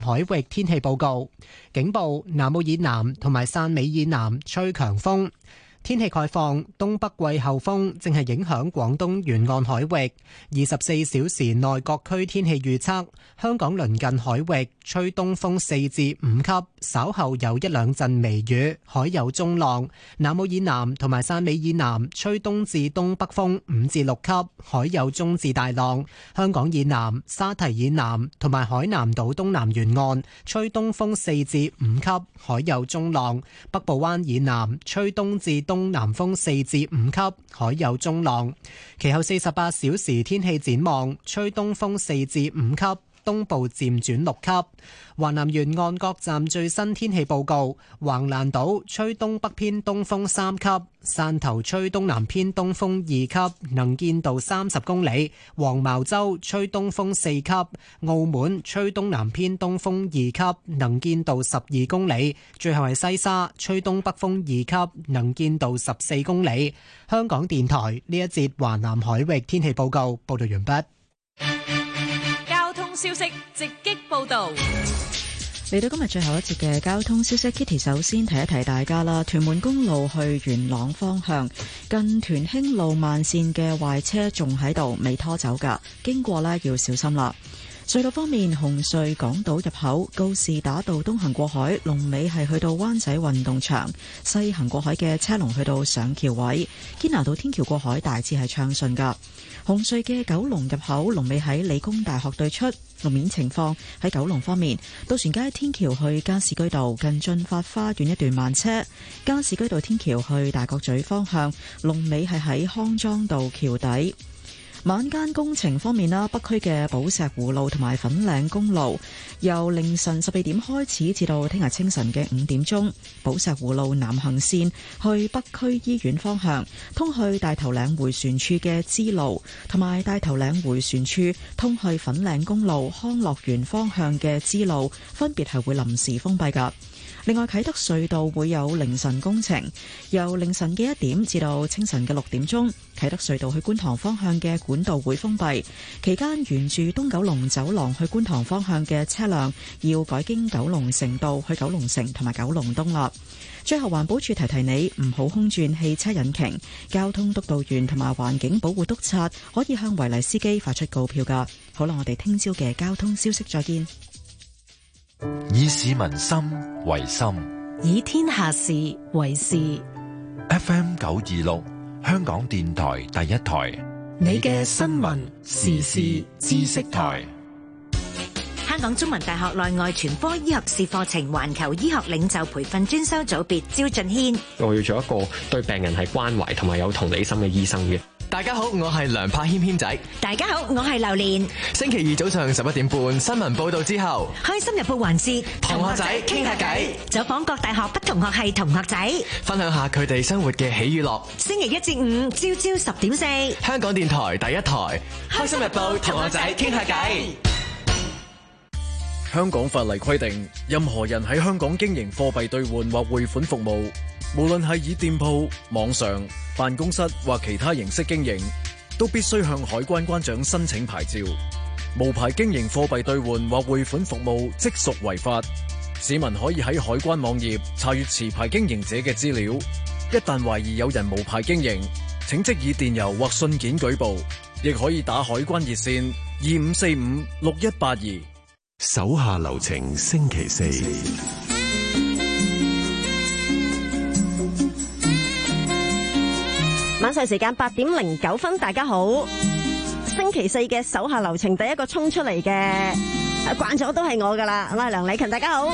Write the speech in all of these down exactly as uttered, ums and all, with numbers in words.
海域天氣報告，警報：南澳以南同埋汕尾以南吹強風。天氣概況，東北季候風正係影響廣東沿岸海域。二十四小時內各區天氣預測：香港鄰近海域吹東風四至五級，稍後有一兩陣微雨，海有中浪。南澳以南同埋汕尾以南吹東至東北風五至六級，海有中至大浪。香港以南、沙堤以南同埋海南島東南沿岸吹東風四至五級，海有中浪。北部灣以南吹東至東南風四至五級，海有中浪。其後四十八小時天氣展望，吹東風四至五級，東部漸轉六級。華南沿岸各站最新天氣報告：橫瀾島吹東北偏東風三級，汕頭吹東南偏東風二級，能見度三十公里；黃茅洲吹東風四級，澳門吹東南偏東風二級，能見度十二公里。最後係西沙吹東北風二級，能見度十四公里。香港電台呢一節華南海域天氣報告報道完畢。 消息直擊報道， 嚟到今日最後一節嘅交通消息 ，Kitty 首先提一提大家啦。屯門公路去元朗方向，近屯興路慢線嘅壞車仲喺度，未拖走噶，經過呢要小心啦。隧道方面，紅隧港島入口告士打道東行過海，龍尾係去到灣仔運動場；西行過海嘅車龍去到上橋位。堅拿道天橋過海大致係暢順噶。紅隧嘅九龍入口龍尾喺理工大學對出。路面情況喺九龍方面，渡船街天橋去加士居道近駿發花園一段慢車；加士居道天橋去大角咀方向龍尾係喺康莊道橋底。晚間工程方面啦，北區嘅寶石湖路同埋粉嶺公路由凌晨十二點開始至到聽日清晨嘅五點鐘，寶石湖路南行線去北區醫院方向，通去大頭嶺迴旋處嘅支路，同埋大頭嶺迴旋處通去粉嶺公路康樂園方向嘅支路，分別係會臨時封閉㗎。另外，啟德隧道會有凌晨工程，由凌晨嘅一點至到清晨嘅六點鐘，啟德隧道去觀塘方向嘅管道會封閉，期間沿住東九龍走廊去觀塘方向嘅車輛要改經九龍城道去九龍城同埋九龍東啦。最後，環保署提提你唔好空轉汽車引擎，交通督導員同埋環境保護督察可以向違例司機發出告票㗎。好啦，我哋聽朝嘅交通消息再見。 以市民心為心， 以天下事為事。 F M 九二六，香港電台第一台， 你嘅新聞時事知識台。香港中文大學內外全科醫學士課程環球醫學領袖培訓專修組別招俊軒。 我要做一個對病人係關懷同埋有同理心嘅醫生嘅。 大家好，我係梁柏謙謙仔。 大家好，我係榴蓮。 星期二早上十一點半新聞報道之後， 開心日報環節， 同學仔傾下偈， 走訪各大學不同學系同學仔， 分享下佢哋生活嘅喜與樂。 星期一至五朝朝十點四， 香港電台第一台，開心日報同學仔傾下偈。 香港法例規定，任何人喺香港經營貨幣兌換或匯款服務，無論係以店鋪、網上、辦公室或其他形式經營，都必須向海關關長申請牌照。無牌經營貨幣兌換或匯款服務，即屬違法。市民可以喺海關網頁查閱持牌經營者嘅資料。一旦懷疑有人無牌經營，請即以電郵或信件舉報，亦可以打海關熱線二五四五六一八二。 手下留情，星期四。 晚上時間八點零九分，大家好。星期四嘅手下留情，第一個衝出嚟嘅，慣咗都係我噶啦。我係梁禮勤，大家好。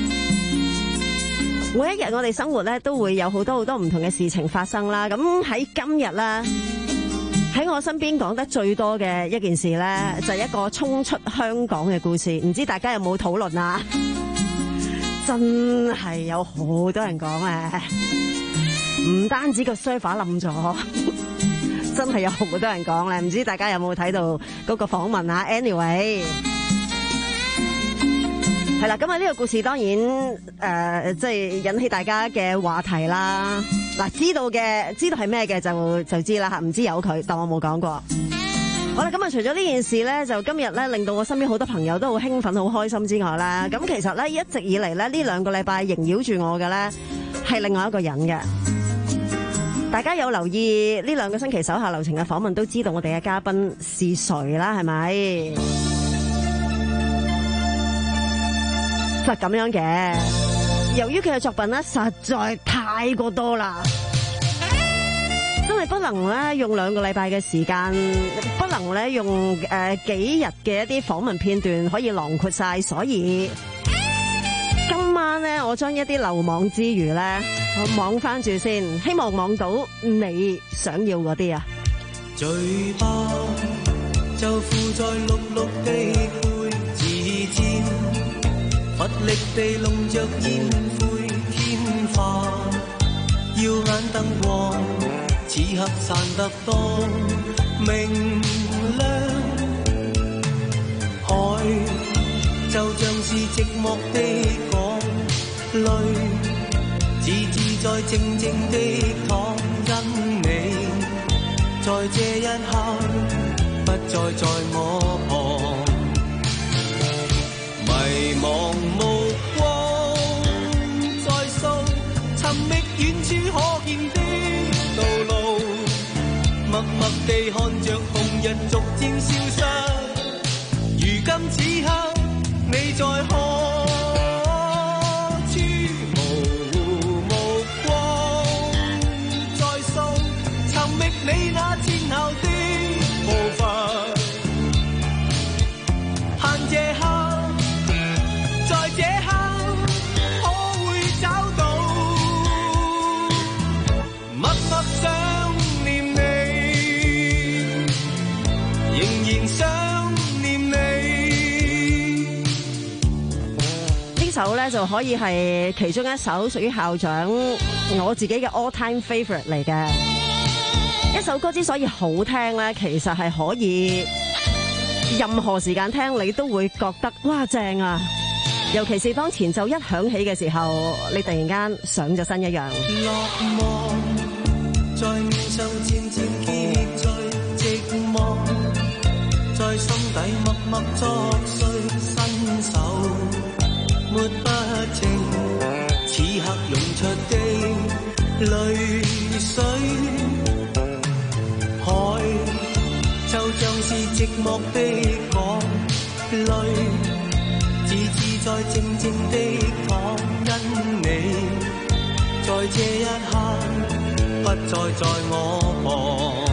每一日我哋生活咧都會有好多好多唔同嘅事情發生啦。咁喺今日啦，喺我身邊講得最多嘅一件事咧，就係一個衝出香港嘅故事。唔知大家有冇討論啊？真係有好多人講啊！唔單止個 server 冧咗，真係有好多人講咧。唔知大家有冇睇到嗰個訪問啊 ？Anyway， 係啦，咁啊呢個故事當然誒，即、呃、係、就是、引起大家嘅話題啦。嗱，知道嘅知道係咩嘅就就知啦吓，唔知有佢，當我冇講過。 好啦，咁啊，除咗呢件事咧，就今日咧令到我身邊好多朋友都好興奮、好開心之外啦，咁其實咧一直以嚟咧呢兩個禮拜縈繞住我嘅咧係另外一個人嘅。大家有留意呢兩個星期手下留情嘅訪問，都知道我哋嘅嘉賓是誰啦，係咪？就咁樣嘅。由於佢嘅作品咧實在太過多啦。真係不能咧用兩個禮拜嘅時間，不能咧用誒、呃、幾日嘅一啲訪問片段可以囊括晒，所以今晚咧我將一啲漏網之魚咧，我網翻住先，希望網到你想要嗰啲啊！ 嘴巴就附在綠綠的灰字尖，乏力地弄着煙灰天花，耀眼燈光。此刻散得多明亮，海就像是寂寞的港，淚自自在靜靜的淌，因你在這一刻不再在我旁，迷茫目光在掃，尋覓遠處可見的道路。默默地看着紅日逐漸消失，如今此刻你在何處？無目光在掃，尋覓你那前後的步伐，盼這刻，在這刻可會找到，默默想念你。仍然想念你。 呢首咧就可以係其中一首屬於校長我自己嘅 all time favorite 嚟嘅。一首歌之所以好聽咧，其實係可以任何時間聽你都會覺得哇正啊！尤其是當前奏一響起嘅時候，你突然間上咗身一樣。 落寞在面上漸漸結聚寂寞，在心底默默作祟，伸手抹不清此刻湧出的淚水，海就像是寂寞的港，淚自自在靜靜的淌，因你在這一刻不再在我旁。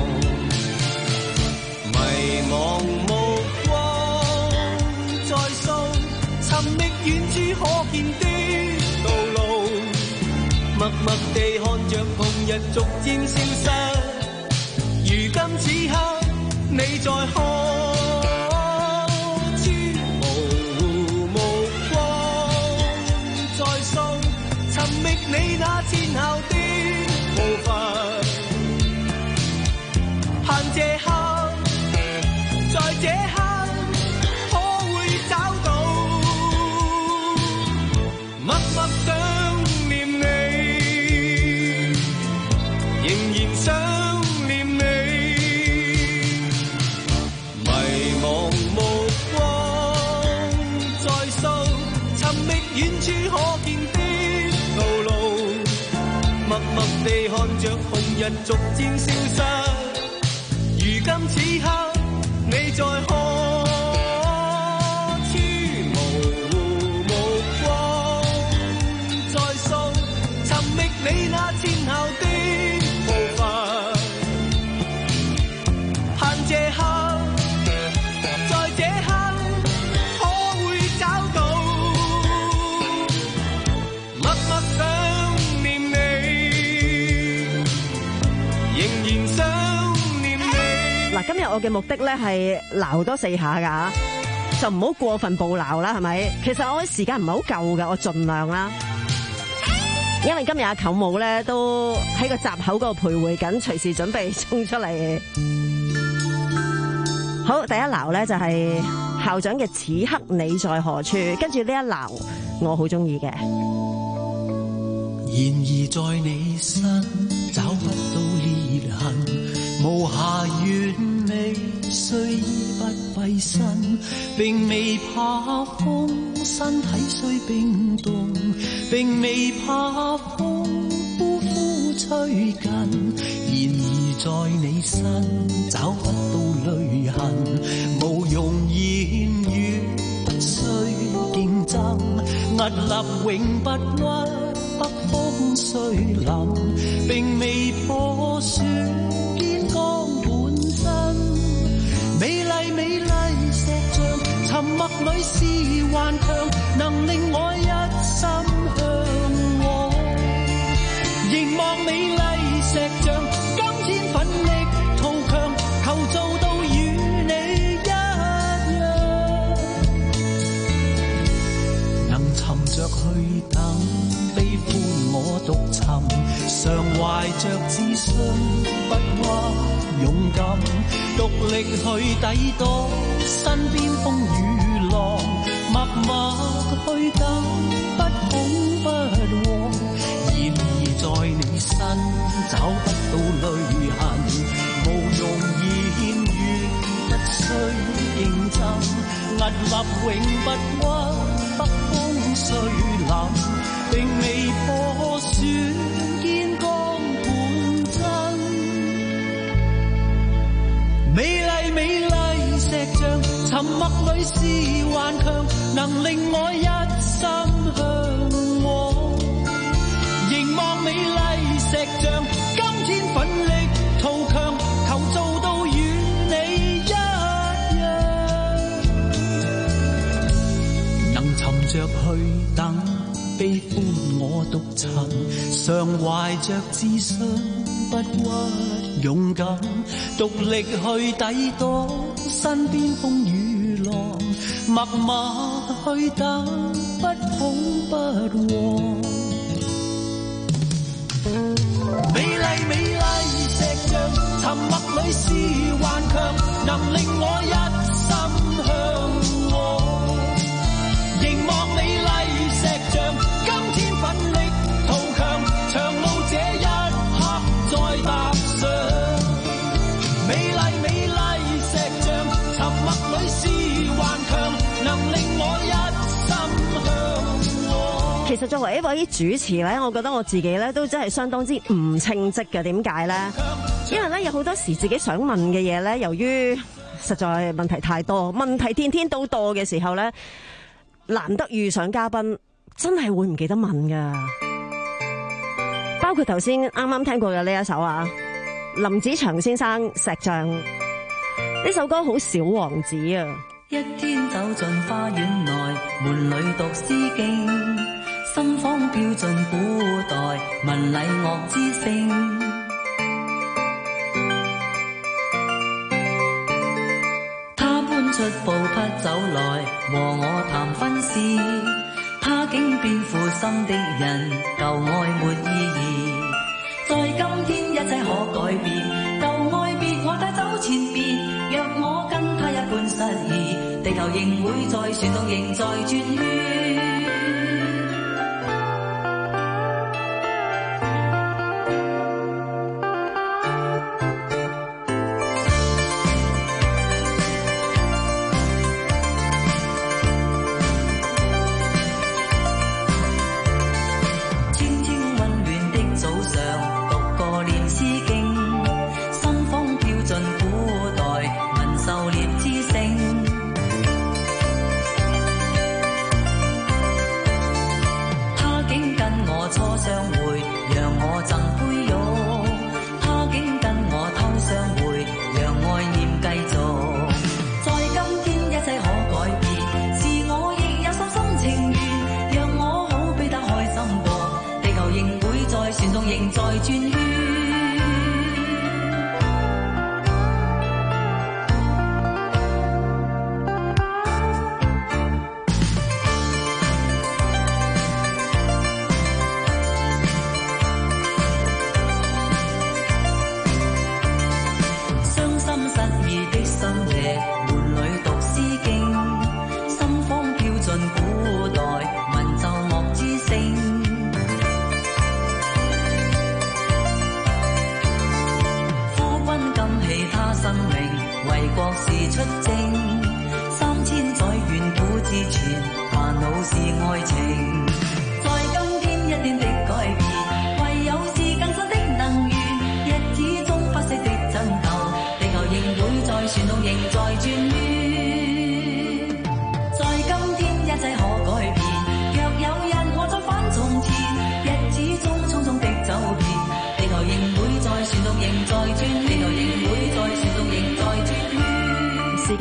迷茫目光在掃，尋覓遠處可見的道路，默默地看着紅日逐漸消失，如今此刻你在何處？無目光在掃，尋覓你那前後的步伐，盼這刻。在這刻可會找到，默默想念你，仍然想念你。迷茫目光在掃，尋覓遠處可見的道路，默默地看着紅日逐漸消失，如今此刻你在何處？無目光在掃，尋覓你那前後的步伐，盼這刻，在這刻可會找到，默默想念你，仍然想。 嗱，今日我嘅目的咧係鬧多四下噶，就唔好過分暴鬧啦，係咪？其實我啲時間唔係好夠噶，我盡量啦。因為今日阿舅母咧都喺個閘口嗰度徘徊緊，隨時準備衝出嚟。好，第一鬧咧就係校長嘅此刻你在何處，跟住呢一鬧我好中意嘅。 然而在你身找不到裂痕，無暇怨美，雖已不費身，並未怕風，身體雖冰凍，並未怕風，呼呼吹近。然而在你身找不到淚痕，無用言語，不需競爭，屹立永不屈。北風雖冷，並未破損堅剛本真。美麗美麗石像，沉默裏是頑強，能令我一心向往。凝望美麗石像，今天奮力圖強，求做到與你一樣，能尋着去等。悲歡我獨尋，常懷着自信，不屈勇敢，獨力去抵擋身邊風雨浪，默默去等，不恐不慌。然而在你身找不到淚痕，無用言語，不需競爭，屹立永不屈。北風雖冷，並未破損堅剛本真。美麗美麗石像，沉默裏是頑強，能令我一心向往。凝望美麗石像，今天奮力圖強，求做到與你一樣，能尋着去等。悲歡我獨尋，常懷着自信，不屈勇敢，獨力去抵擋身邊風雨浪，默默去等，不恐不慌。美麗美麗石像，沉默裏是頑強，能令我一心向往。凝望美麗石像，今天奮力圖強，長路這一刻再踏上。美麗美麗石像，沉默裏是頑強，能令我一心向往。 其實作為一位主持咧，我覺得我自己咧都真係相當之唔稱職嘅。點解咧？因為咧有好多時自己想問嘅嘢咧，由於實在問題太多，問題天天都多嘅時候咧，難得遇上嘉賓，真係會唔記得問噶。包括頭先啱啱聽過嘅呢一首啊，林子祥先生《石像》呢首歌好小王子啊。 一天走進花園內，門裏讀詩經，心慌飄進古代文禮樂之聲。他搬出布匹走來，和我談婚事。他竟變負心的人，舊愛沒意義。在今天一切可改變，舊愛別我帶走前面。若我跟他一般失意，地球仍會在旋動，仍在轉圈。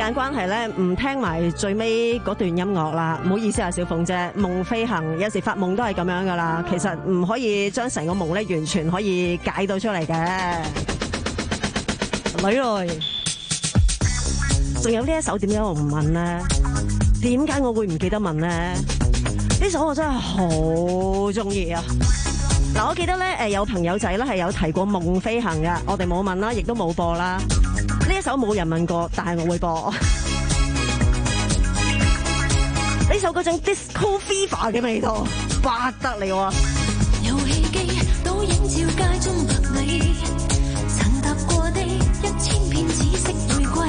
間關係咧，唔聽埋最尾嗰段音樂啦，唔好意思啊，小鳳姐，夢飛行有時發夢都係咁樣噶啦，其實唔可以將成個夢咧完全可以解到出嚟嘅。女女，仲有呢一首點解我唔問呢？點解我會唔記得問呢？呢首我真係好中意啊！嗱，我記得咧，誒有朋友仔咧係有提過夢飛行嘅，我哋冇問啦，亦都冇播啦。呢一首冇人問過，但係我會播。呢首嗰種 disco fever 嘅味道，不得了啊！ 遊戲機倒映照街中白你，曾踏過的一千片紫色玫瑰。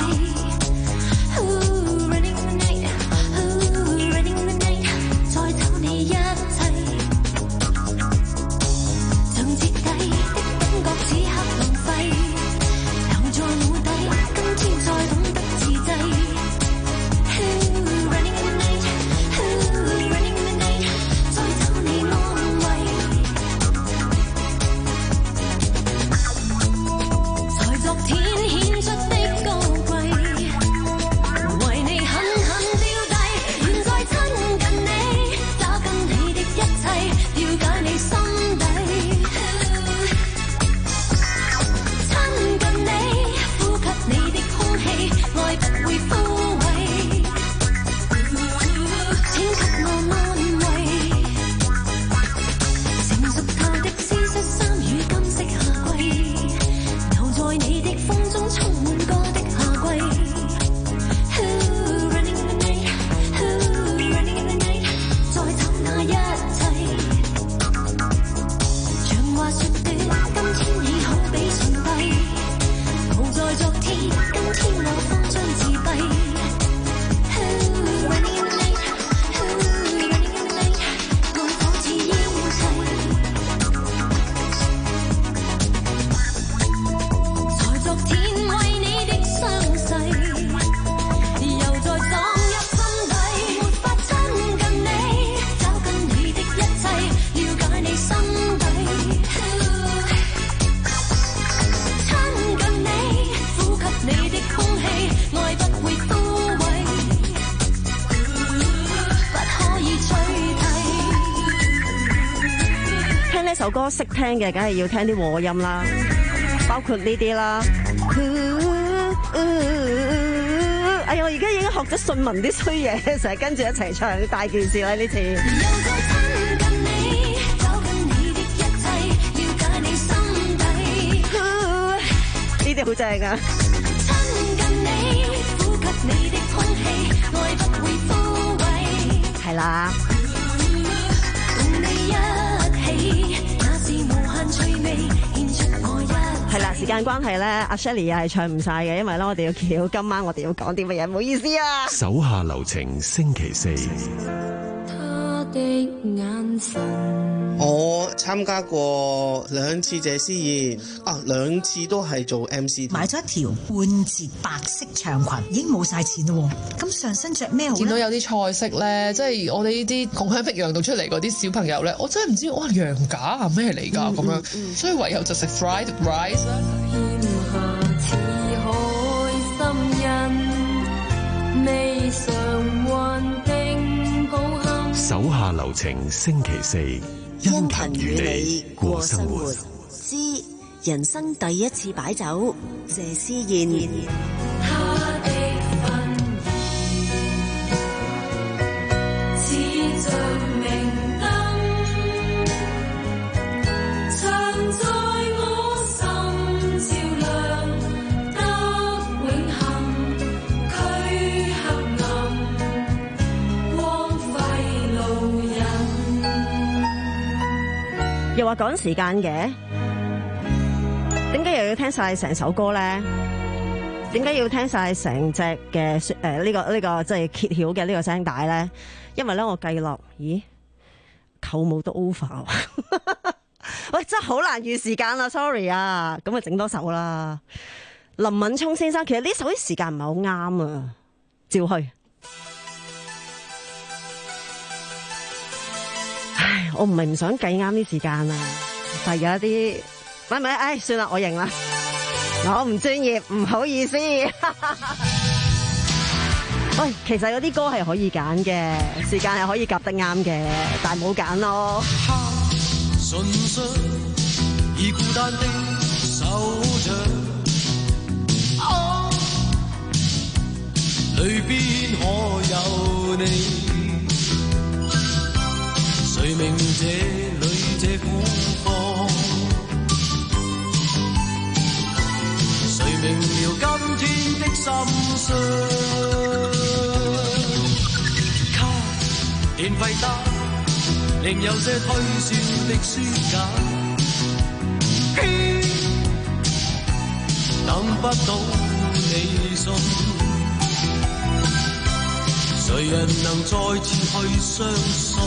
首歌識聽嘅，梗係要聽啲和音啦，包括呢啲啦。哎呀，我而家已經學咗信文啲衰嘢，成日跟住一齊唱，大件事啦呢次。呢啲好正啊！係啦。係啦，時間關係咧，阿 Shirley 又係唱唔晒嘅，因為咧我哋要橋今晚我哋要講啲乜嘢，唔好意思啊。 手下留情，星期四。 他的眼神， 我參加過兩次謝師宴，啊兩次都係做 M C。 買咗一條半截白色長裙，已經冇晒錢咯。咁上身着咩好咧？ 見到有啲菜式咧，即係我哋呢啲窮鄉僻壤度出嚟嗰啲小朋友咧，我真係唔知哇羊架啊咩嚟㗎咁樣，嗯、所以唯有就食 fried rice 啦。 手下留情，星期四，殷勤與你過生活。 之人生第一次擺酒，謝師宴。 又話趕時間嘅，點解又要聽晒成首歌咧？點解要聽晒成隻嘅誒呢個呢個即係揭曉嘅呢個聲帶咧？因為咧我計落，咦，扣冇都 over， 喂，真係好難預時間啦 ，sorry 啊，咁啊整多首啦。林敏聰先生，其實呢首啲時間唔係好啱啊，照去。唉，我唔係唔想計啱啲時間啊，但係有一啲，咪咪，唉，算啦，我認啦，我唔專業，唔好意思。 喂，其實有啲歌係可以揀嘅，時間係可以夾得啱嘅，但係冇揀咯。 純粹而孤單的手掌，啊，裏邊可有你？誰明這裏這苦況？誰明了今天的心傷？卡電費單，另有些推銷的書架，偏等不到你信。誰人能再次去相信？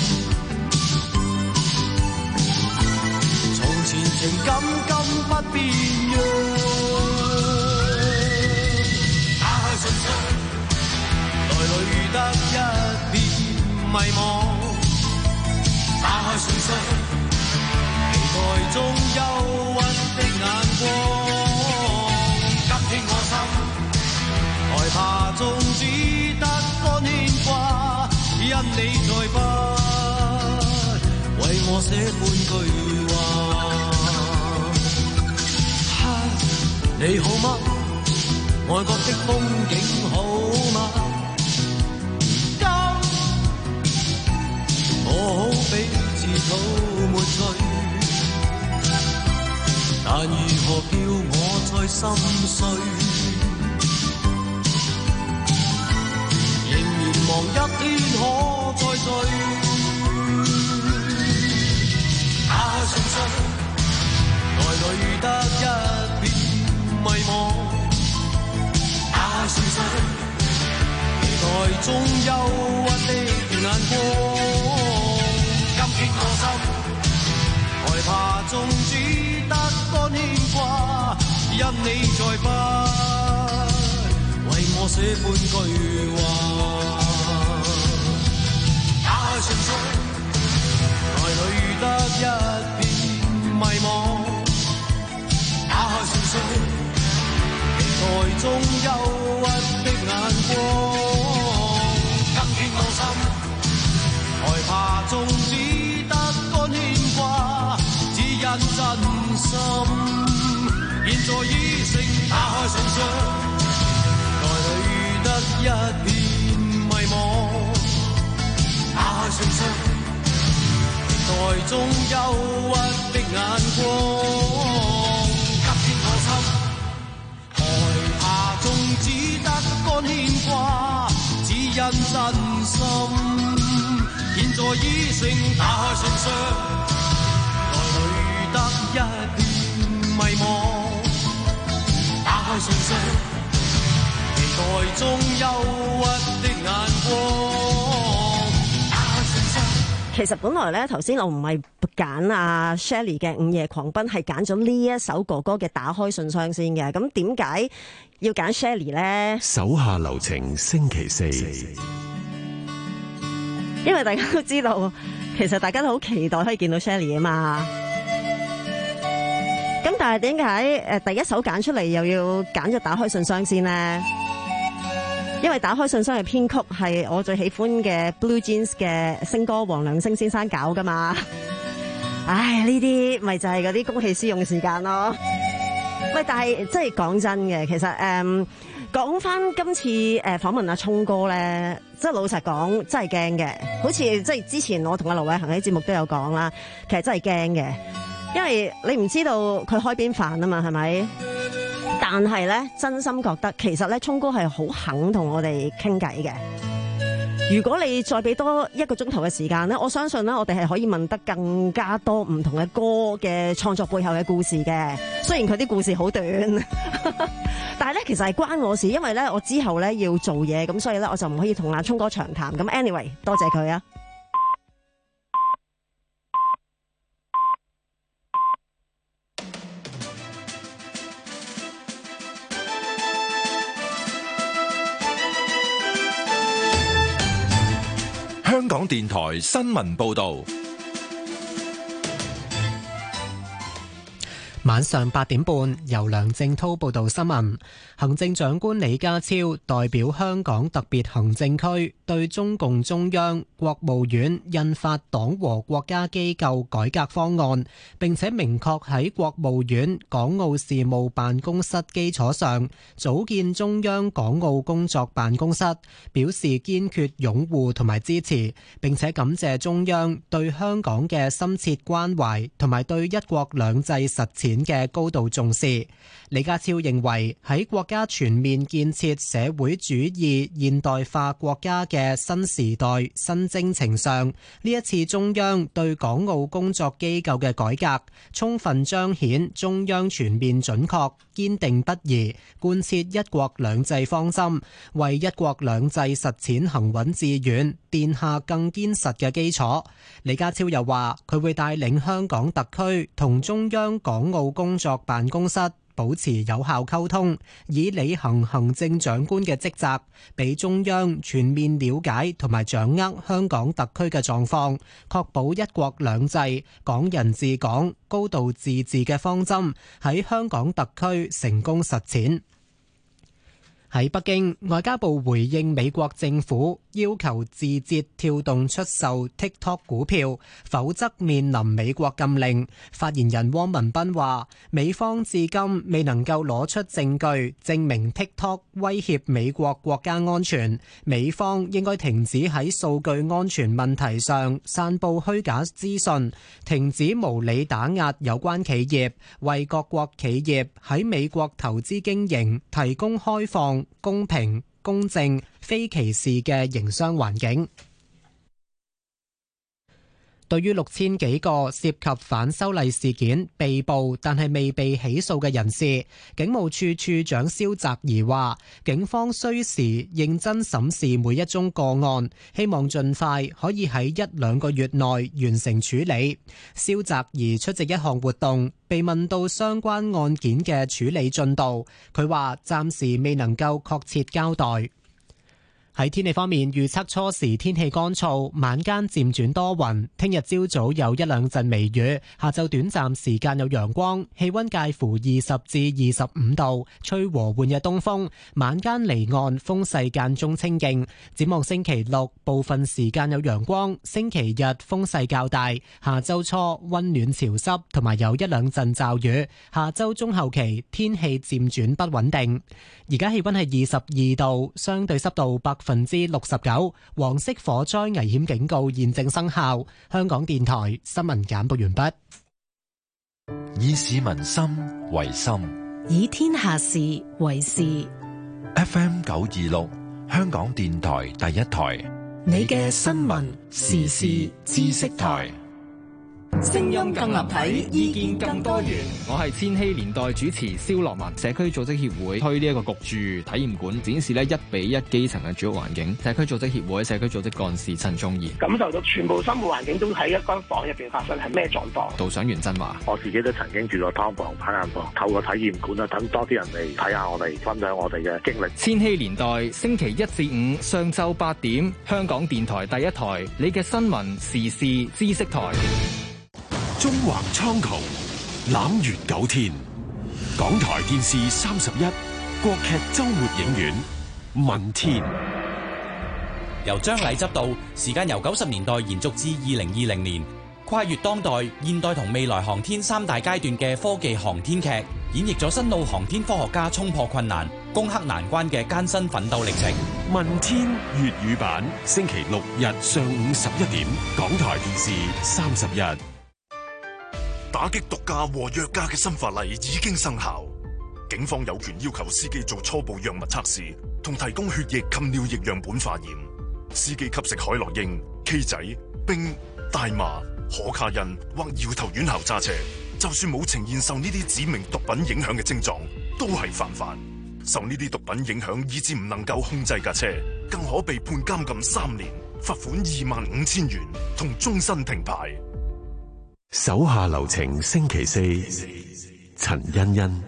從前情感今不變樣。打開信箱，內裏得一片迷茫。打開信箱，期待中憂鬱的眼光。今天我心害怕中只得乾牽掛，因你在不為我寫半句話。你好嗎？外國的風景好嗎？我好彼此吐沒趣，但如何叫我再心碎？仍然望一天可再聚。打開信箱，內裏得一片迷茫。打開信箱，期待中憂鬱的眼光。今天我心害怕中只得乾牽掛，因你在不為我寫半句話。打開信箱，內裏得一片迷茫。打開信箱，期待中憂鬱的眼光。今天我心害怕中只得乾牽掛，只因真心。現在已成打開信箱，內裏得一片迷茫。打開信箱，期待中憂鬱的眼光。今天我心害怕中只得乾牽掛，只因真心。現在已成打開信箱，內裏得一片迷茫。打開信箱，期待中憂鬱的眼光。打開信箱。 其實本來咧，頭先我唔係揀阿 Shelley 嘅《午夜狂奔》，係揀咗呢一首哥哥嘅《打開信箱》先嘅。咁點解要揀 Shelley 咧？ 手下留情，星期四。 因為大家都知道，其實大家都好期待可以見到 Shelley 啊嘛。咁但係點解誒第一首揀出嚟又要揀咗打開信箱先呢？因為打開信箱嘅編曲係我最喜歡嘅 Blue Jeans 嘅星哥黃良星先生搞噶嘛。唉，呢啲咪就係嗰啲公器私用嘅時間咯。喂，但係即係講真嘅，其實誒。嗯講翻今次誒訪問阿聰哥咧，即係老實講，真係驚嘅。好似即係之前我同阿盧偉恒喺節目都有講啦，其實真係驚嘅，因為你唔知道佢開邊飯啊嘛，係咪？但係咧，真心覺得其實咧，聰哥係好肯同我哋傾偈嘅。如果你再俾多一個鐘頭嘅時間咧，我相信咧，我哋係可以問得更加多唔同嘅歌嘅創作背後嘅故事嘅。雖然佢啲故事好短，但係咧其實係關我事，因為咧我之後咧要做嘢，咁所以咧我就唔可以同阿聰哥長談。咁 anyway， 多謝佢啊！ 香港電台新聞報道。 晚上八點半，由梁正滔報道新聞。行政長官李家超代表香港特別行政區對中共中央、國務院印發黨和國家機構改革方案，並且明確喺國務院港澳事務辦公室基礎上組建中央港澳工作辦公室，表示堅決擁護同埋支持，並且感謝中央對香港嘅深切關懷同埋對一國兩制實踐嘅高度重視。李家超認為喺國家全面建設社會主義現代化國家嘅新時代新征程上，呢一次中央對港澳工作機構嘅改革，充分彰顯中央全面準確、堅定不移貫徹一國兩制方針，為一國兩制實踐行穩致遠奠下更堅實嘅基礎。李家超又話，佢會帶領香港特區同中央港澳工作辦公室保持有效溝通，以履行行政長官嘅職責，俾中央全面了解同埋掌握香港特區嘅狀況，確保一國兩制、港人治港、高度自治嘅方針喺香港特區成功實踐。喺北京，外交部回應美國政府要求字節跳動出售 TikTok 股票，否則面臨美國禁令。發言人汪文斌話，美方至今未能夠攞出證據證明 TikTok 威脅美國國家安全，美方應該停止喺數據安全問題上散布虛假資訊，停止無理打壓有關企業，為各國企業喺美國投資經營提供開放、公平、公正、非歧視嘅營商環境。對於六千幾個涉及反修例事件被捕但係未被起訴嘅人士，警務處處長蕭澤頤話，警方需時認真審視每一宗個案，希望盡快可以喺一兩個月內完成處理。蕭澤頤出席一項活動，被問到相關案件嘅處理進度，佢話暫時未能夠確切交代。喺天氣方面，預測初時天氣乾燥，晚間漸轉多雲，聽日朝早有一兩陣微雨，下晝短暫時間有陽光，氣溫介乎二十至二十五度，吹和緩嘅東風，晚間離岸風勢間中清勁。展望星期六，部分時間有陽光，星期日風勢較大，下周初溫暖潮濕，同埋有一兩陣驟雨，下周中後期天氣漸轉不穩定。而家氣溫係二十二度，相對濕度百分之六十九，黃色火災危險警告現正生效。香港電台新聞簡報完畢。 以市民心為心， 以天下事為事。 F M 九二六，香港電台第一台， 你嘅新聞時事知識台。 聲音更立體，意見更多元。我係千禧年代主持蕭樂文。社區組織協會推呢一個焗住體驗館，展示呢一比一基層嘅住屋環境。社區組織協會社區組織幹事陳忠義， 感受到全部生活環境都喺一間房入邊發生，係咩狀況？ 導賞員真話， 我自己都曾經住過劏房、板間房，透過體驗館啊，等多啲人嚟睇下我哋，分享我哋嘅經歷。 千禧年代星期一至五上晝八點，香港電台第一台，你嘅新聞時事知識台。 縱橫蒼穹，攬月九天。港台電視三十一，國劇周末影院《問天》， 由張禮執導，時間由九十年代延續至二零二零年，跨越當代、現代同未來航天三大階段嘅科技航天劇，演繹咗新老航天科學家衝破困難、攻克難關嘅艱辛奮鬥歷程。 《問天》粵語版，星期六日上午十一點，港台電視三十一。 打擊毒駕和藥駕嘅新法例已經生效，警方有權要求司機做初步藥物測試，同提供血液及尿液樣本化驗。司機吸食海洛因、K 仔、冰、大麻、可卡因或搖頭丸後揸車，就算冇呈現受呢啲指明毒品影響嘅症狀，都係犯法。受呢啲毒品影響以致唔能夠控制架車，更可被判監禁三年、罰款二萬五千元同終身停牌。 手下留情，星期四，陳欣欣。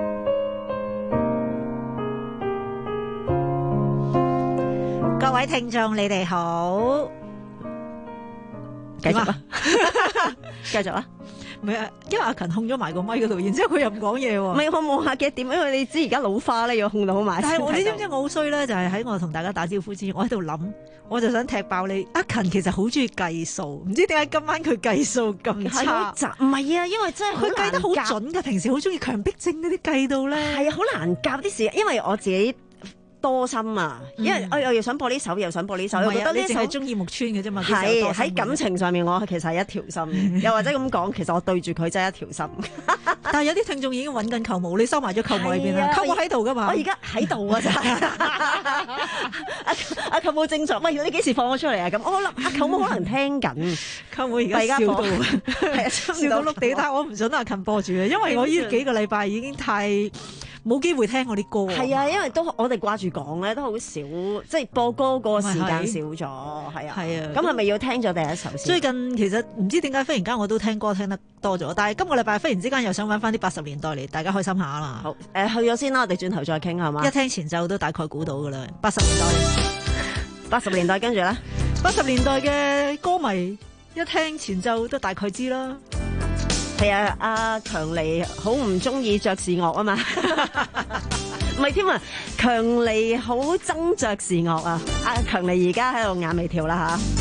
各位聽眾，你哋好，繼續啊，繼續啊。 唔係啊，因為阿勤控咗埋個咪嗰度，然之後佢又唔講嘢喎。 唔係我望下嘅點，因為你知而家老花咧要控到好埋。 但係我你知唔知我好衰咧？就係、是、喺我同大家打招呼之前，我喺度諗，我就想踢爆你。阿勤其實好中意計數，唔知點解今晚佢計數咁差。 唔係啊，因為真係佢計得好準㗎。平時好中意強迫症嗰啲計到咧。 係啊，好難夾啲事，因為我自己。多心啊，因為我又又想播呢首，又想播呢首，我覺得呢首係中意木村嘅啫嘛。 係喺感情上面，我其實係一條心，又或者咁講，其實我對住佢真係一條心。 但係有啲聽眾已經揾緊舅母，你收埋咗舅母喺邊啊？舅母喺度噶嘛？ 我而家喺度啊！真係阿阿舅母正在，喂，你幾時放我出嚟啊？咁我諗阿舅母可能聽緊， 舅母而家笑到係啊，笑到碌地，但係我唔準阿勤播住啊，因為我呢幾個禮拜已經太冇機會聽我啲歌。 係啊，因為都我哋掛住講咧，都好少，即係播歌個時間少咗，係啊。係啊。咁係咪要聽咗第一首先？ 最近其實唔知點解忽然間我都聽歌聽得多咗，但係今個禮拜忽然之間又想揾翻啲八十年代嚟，大家開心下啦。 好，誒、呃、去咗先啦，我哋轉頭再傾係嘛？ 一聽前奏都大概估到噶啦，八十年代。 八十年代跟住咧， 八十年代嘅歌迷一聽前奏都大概知啦。 係啊，阿強尼好唔中意爵士樂啊嘛，唔係添啊，強尼好憎爵士樂啊，阿強尼而家喺度眼眉跳啦吓。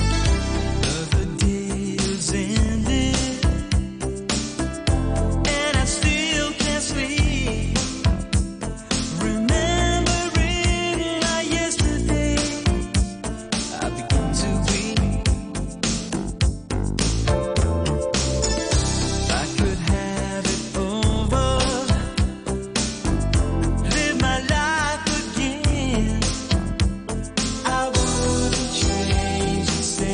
Say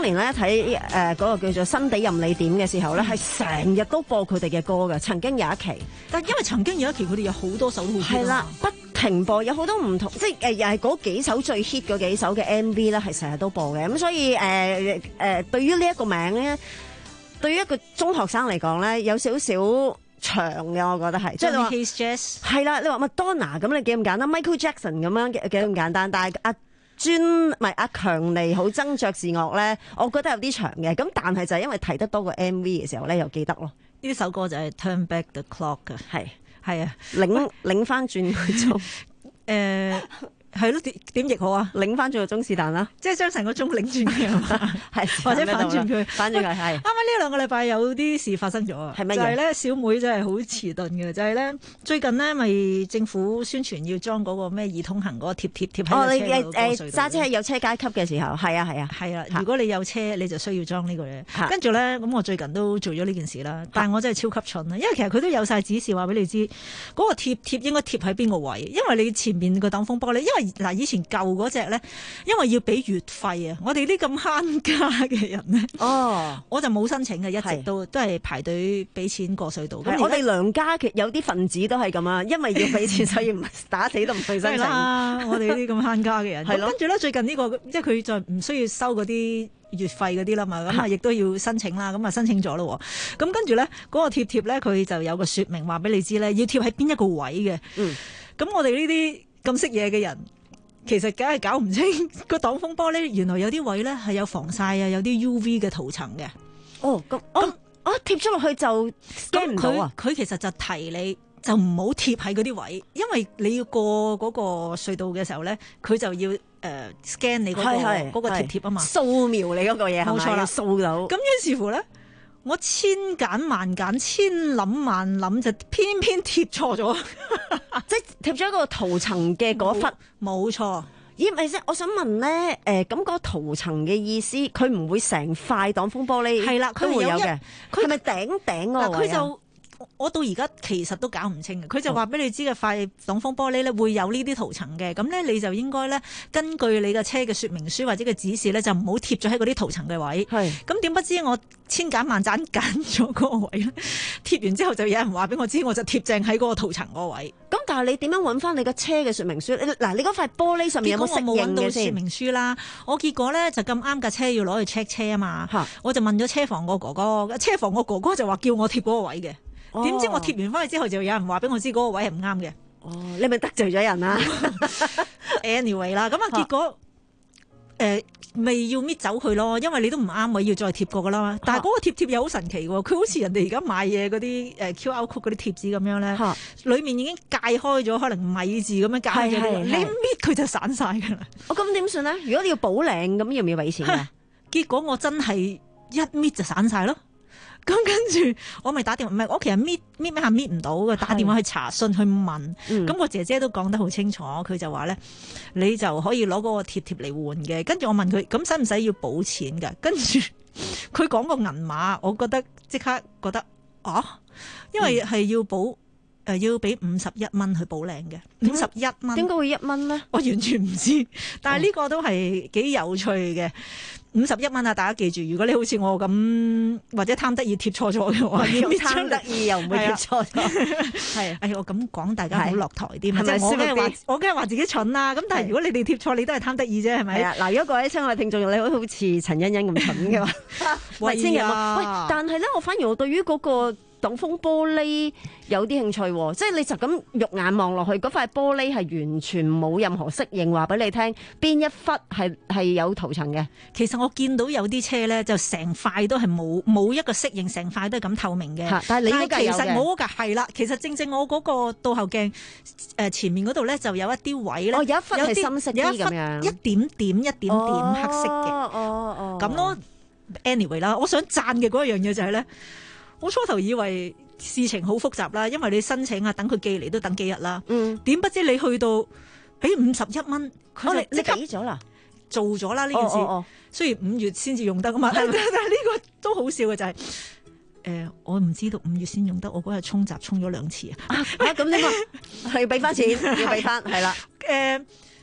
年咧睇誒嗰個叫做新地任你點嘅時候咧，係成日都播佢哋嘅歌嘅。曾經有一期， 但因為曾經有一期佢哋有好多首都好 hit 係啦，不停播，有好多唔同，即係誒又係嗰幾首最 hit 嗰幾首嘅 M V 咧，係成日都播嘅。咁所以誒誒、呃呃，對於呢一個名咧，對於一個中學生嚟講咧，有少少長嘅，我覺得係。即係你話 His Jazz 係啦，你話麥當娜咁，你幾咁簡單 ？Michael Jackson 咁樣幾幾咁簡單？但係阿專唔係阿強尼好憎爵士樂咧，我覺得有啲長嘅。咁但係就係因為睇得多個 M V 嘅時候咧，又記得咯。 呢首歌就係 Turn Back the Clock 嘅， 係係啊， 擰擰翻轉個鐘， 誒係咯，點點譯好啊？ 擰翻轉個鐘是但啦， 即係將成個鐘擰轉嘅係嘛？係或者反轉佢， 反轉佢係。啱啱呢兩個禮拜有啲事發生咗啊， 係乜嘢？ 就係咧小妹真係好遲鈍嘅，就係咧最近呢咪政府宣傳要裝嗰個咩易通行嗰個貼貼貼喺個車度。哦，你誒揸車係有車階級嘅時候，係啊係啊係啊。如果你有車，你就需要裝呢個嘢。跟住咧，咁我最近都做咗呢件事啦，但係我真係超級蠢啊，因為其實佢都有晒指示話俾你知，嗰個貼貼應該貼喺邊個位，因為你前面個擋風玻璃，因為嗱以前舊嗰隻咧，因為要俾月費啊，我哋啲咁慳家嘅人咧，哦，我就冇申請嘅，一直都都係排隊俾錢過隧道。 咁我哋梁家嘅有啲分子都係咁啊，因為要俾錢，所以唔打死都唔去申請。 我哋啲咁慳家嘅人， 係咯。 跟住咧，最近呢個即係佢就唔需要收嗰啲月費嗰啲啦嘛，咁啊亦都要申請啦，咁啊申請咗咯。咁跟住咧，嗰個貼貼咧，佢就有個說明話俾你知咧，要貼喺邊一個位嘅。嗯，咁我哋呢啲咁識嘢嘅人，其實梗係搞唔清個擋風玻璃，原來有啲位咧係有防曬啊，有啲 U V 嘅塗層嘅。哦，咁咁啊貼咗落去就驚唔到啊！佢其實就提你，就唔好貼喺嗰啲位，因為你要過嗰個隧道嘅時候咧，佢就要誒 scan 你嗰個嗰個貼貼啊嘛，掃描你嗰個嘢，冇錯啦，掃到。咁於是乎咧，我千揀萬揀，千諗萬諗，就偏偏貼錯咗，即係貼咗一個塗層嘅嗰忽，冇錯。咦，咪先，我想問咧，誒咁個塗層嘅意思，佢唔會成塊擋風玻璃係啦，佢會有嘅，佢係咪頂頂嗰個位啊？我到而家其實都搞唔清嘅，佢就話俾你知嘅塊擋風玻璃咧會有呢啲塗層嘅，咁咧你就應該咧根據你嘅車嘅說明書或者嘅指示咧，就唔好貼咗喺嗰啲塗層嘅位。係，咁點不知我千揀萬揀揀咗嗰個位咧，貼完之後就有人話俾我知，我就貼正喺嗰個塗層嗰位。咁但係你點樣揾翻你嘅車嘅說明書？嗱，你嗰塊玻璃上面有冇適應嘅先？說明書啦，我結果咧就咁啱架車要攞去 check 車啊嘛，我就問咗車房個哥哥，車房個哥哥就話叫我貼嗰個位嘅。點、哦、知我貼完翻去之後，就有人話俾我知嗰個位係唔啱嘅。哦，你咪得罪咗人啦。Anyway 啦，咁啊結果誒未、呃、要搣走佢咯，因為你都唔啱位，要再貼過噶啦。但係嗰個貼貼又好神奇喎，佢好似人哋而家買嘢嗰啲誒 Q R code 嗰啲貼紙咁樣咧，裏面已經界開咗，可能米字咁樣界開咗，你搣佢就散晒㗎啦。哦，咁點算咧？如果你要補領，咁要唔要俾錢嘅？結果我真係一搣就散晒咯。咁跟住我咪打電話，唔係我其實搣搣搣下搣唔到嘅，打電話去查詢去問，咁、嗯、個姐姐都講得好清楚，佢就話咧，你就可以攞嗰個貼貼嚟換嘅。跟住我問佢，咁使唔使要補錢㗎？跟住佢講個銀碼，我覺得即刻覺得啊，因為係要補。誒要俾五十一蚊去補領嘅，五十一蚊點解會一蚊咧？我完全唔知，但係呢個都係幾有趣嘅。五十一蚊啊！大家記住，如果你好似我咁或者貪得意貼錯咗嘅話，要貪得意又唔會貼錯咗。係，哎我咁講，大家好落台啲嘛？即係我梗係話，我梗係話自己蠢啦。咁但係如果你哋貼錯，你都係貪得意啫，係咪？係啊！嗱，如果各位親愛聽眾，你好好似陳欣欣咁蠢嘅話，喂，千祈唔好。喂，但係咧，我反而我對於嗰個擋風玻璃有啲興趣喎，即係你就咁肉眼望落去，嗰塊玻璃係完全冇任何適應，話俾你聽邊一忽係係有塗層嘅。其實我見到有啲車咧，就成塊都係冇冇一個適應，成塊都係咁透明嘅。但係你嗰架有嘅。其實我嗰架係啦，其實正正我嗰個倒後鏡誒前面嗰度咧，就有一啲位咧，哦有一忽係深色啲咁樣，一點點一點點黑色嘅。哦哦哦。咁咯 ，anyway 啦，我想讚嘅嗰一樣嘢就係咧。我初頭以為事情好複雜啦，因為你申請啊，等佢寄嚟都等幾日啦。嗯，點不知你去到俾五十一蚊，佢就即刻俾咗啦，做咗啦呢件事。哦哦哦，雖然五月先至用得啊嘛，但係呢個都好笑嘅就係、是，誒、呃，我唔知道五月先用得，我嗰日沖閘沖咗兩次啊。啊，咁點啊？係要俾翻錢，要俾翻，係啦。誒、呃，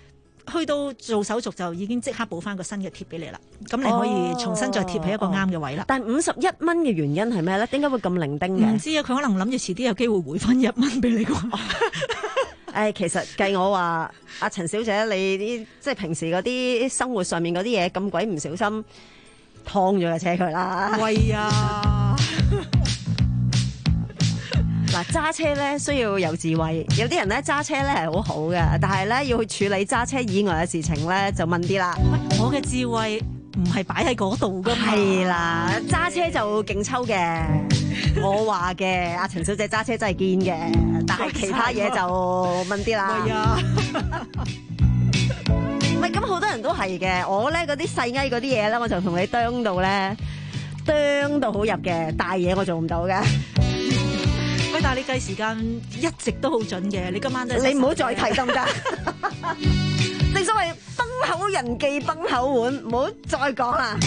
去到做手續就已經即刻補翻個新嘅貼俾你啦。咁你可以重新再貼喺一個啱嘅位啦。 哦哦、但係五十一蚊嘅原因係咩咧？點解會咁零丁嘅？ 唔知啊，佢可能諗住遲啲有機會回翻一蚊俾你啩。 誒、哎，其實計我話，阿陳小姐，你啲即係平時嗰啲生活上面嗰啲嘢咁鬼唔小心，燙咗架車佢啦。 喂呀！ 嗱，揸車咧需要有智慧，有啲人咧揸車咧係好好嘅，但係咧要去處理揸車以外嘅事情咧就問啲啦。 我嘅智慧唔係擺喺嗰度噶嘛。 係啦，揸車就勁抽嘅，我話嘅，阿陳小姐揸車真係堅嘅，但係其他嘢就問啲啦。 係啊， 唔係咁好多人都係嘅，我咧嗰啲細藝嗰啲嘢咧，我就同你啄到咧，啄到好入嘅，大嘢我做唔到嘅。 喂，但係你計時間一直都好準嘅，你今晚都係你唔好再提得唔得？正所謂崩口人忌崩口碗，唔好再講啦。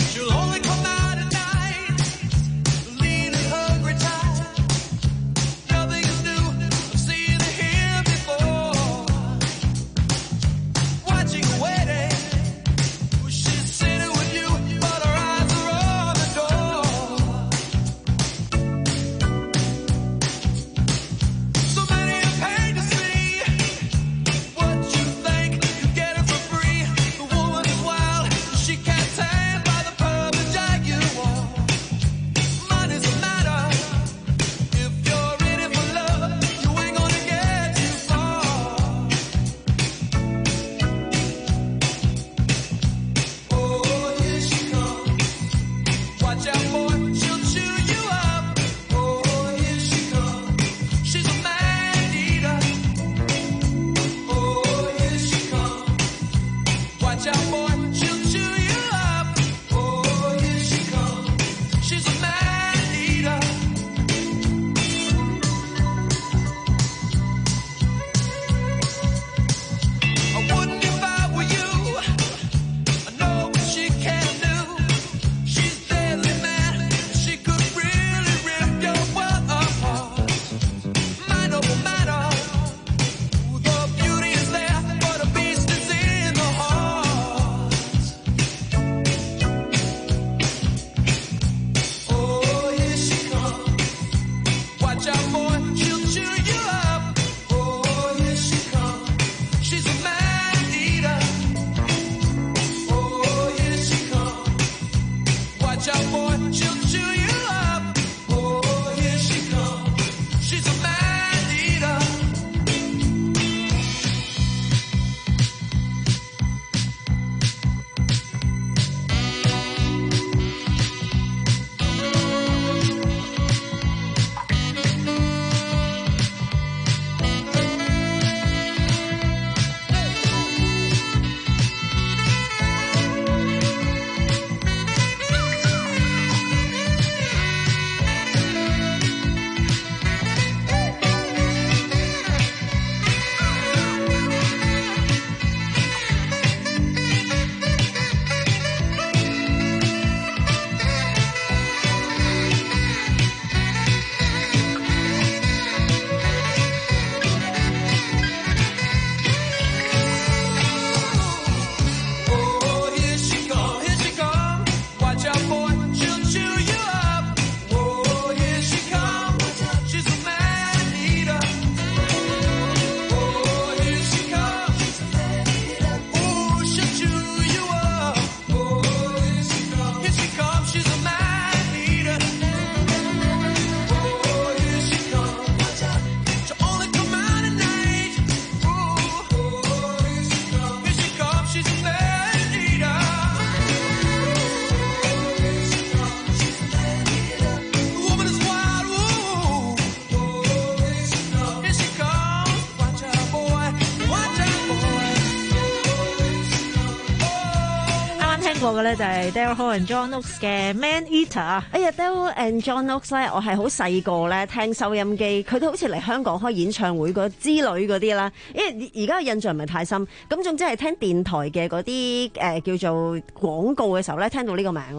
過嘅咧就係 Daryl Hall and John Oates 嘅 Man Eater。 哎呀 Daryl and John Oates 咧，我係好細個咧聽收音機，佢都好似嚟香港開演唱會嗰之類嗰啲啦。因為而家嘅印象唔係太深，咁總之係聽電台嘅嗰啲誒叫做廣告嘅時候咧，聽到呢個名咯。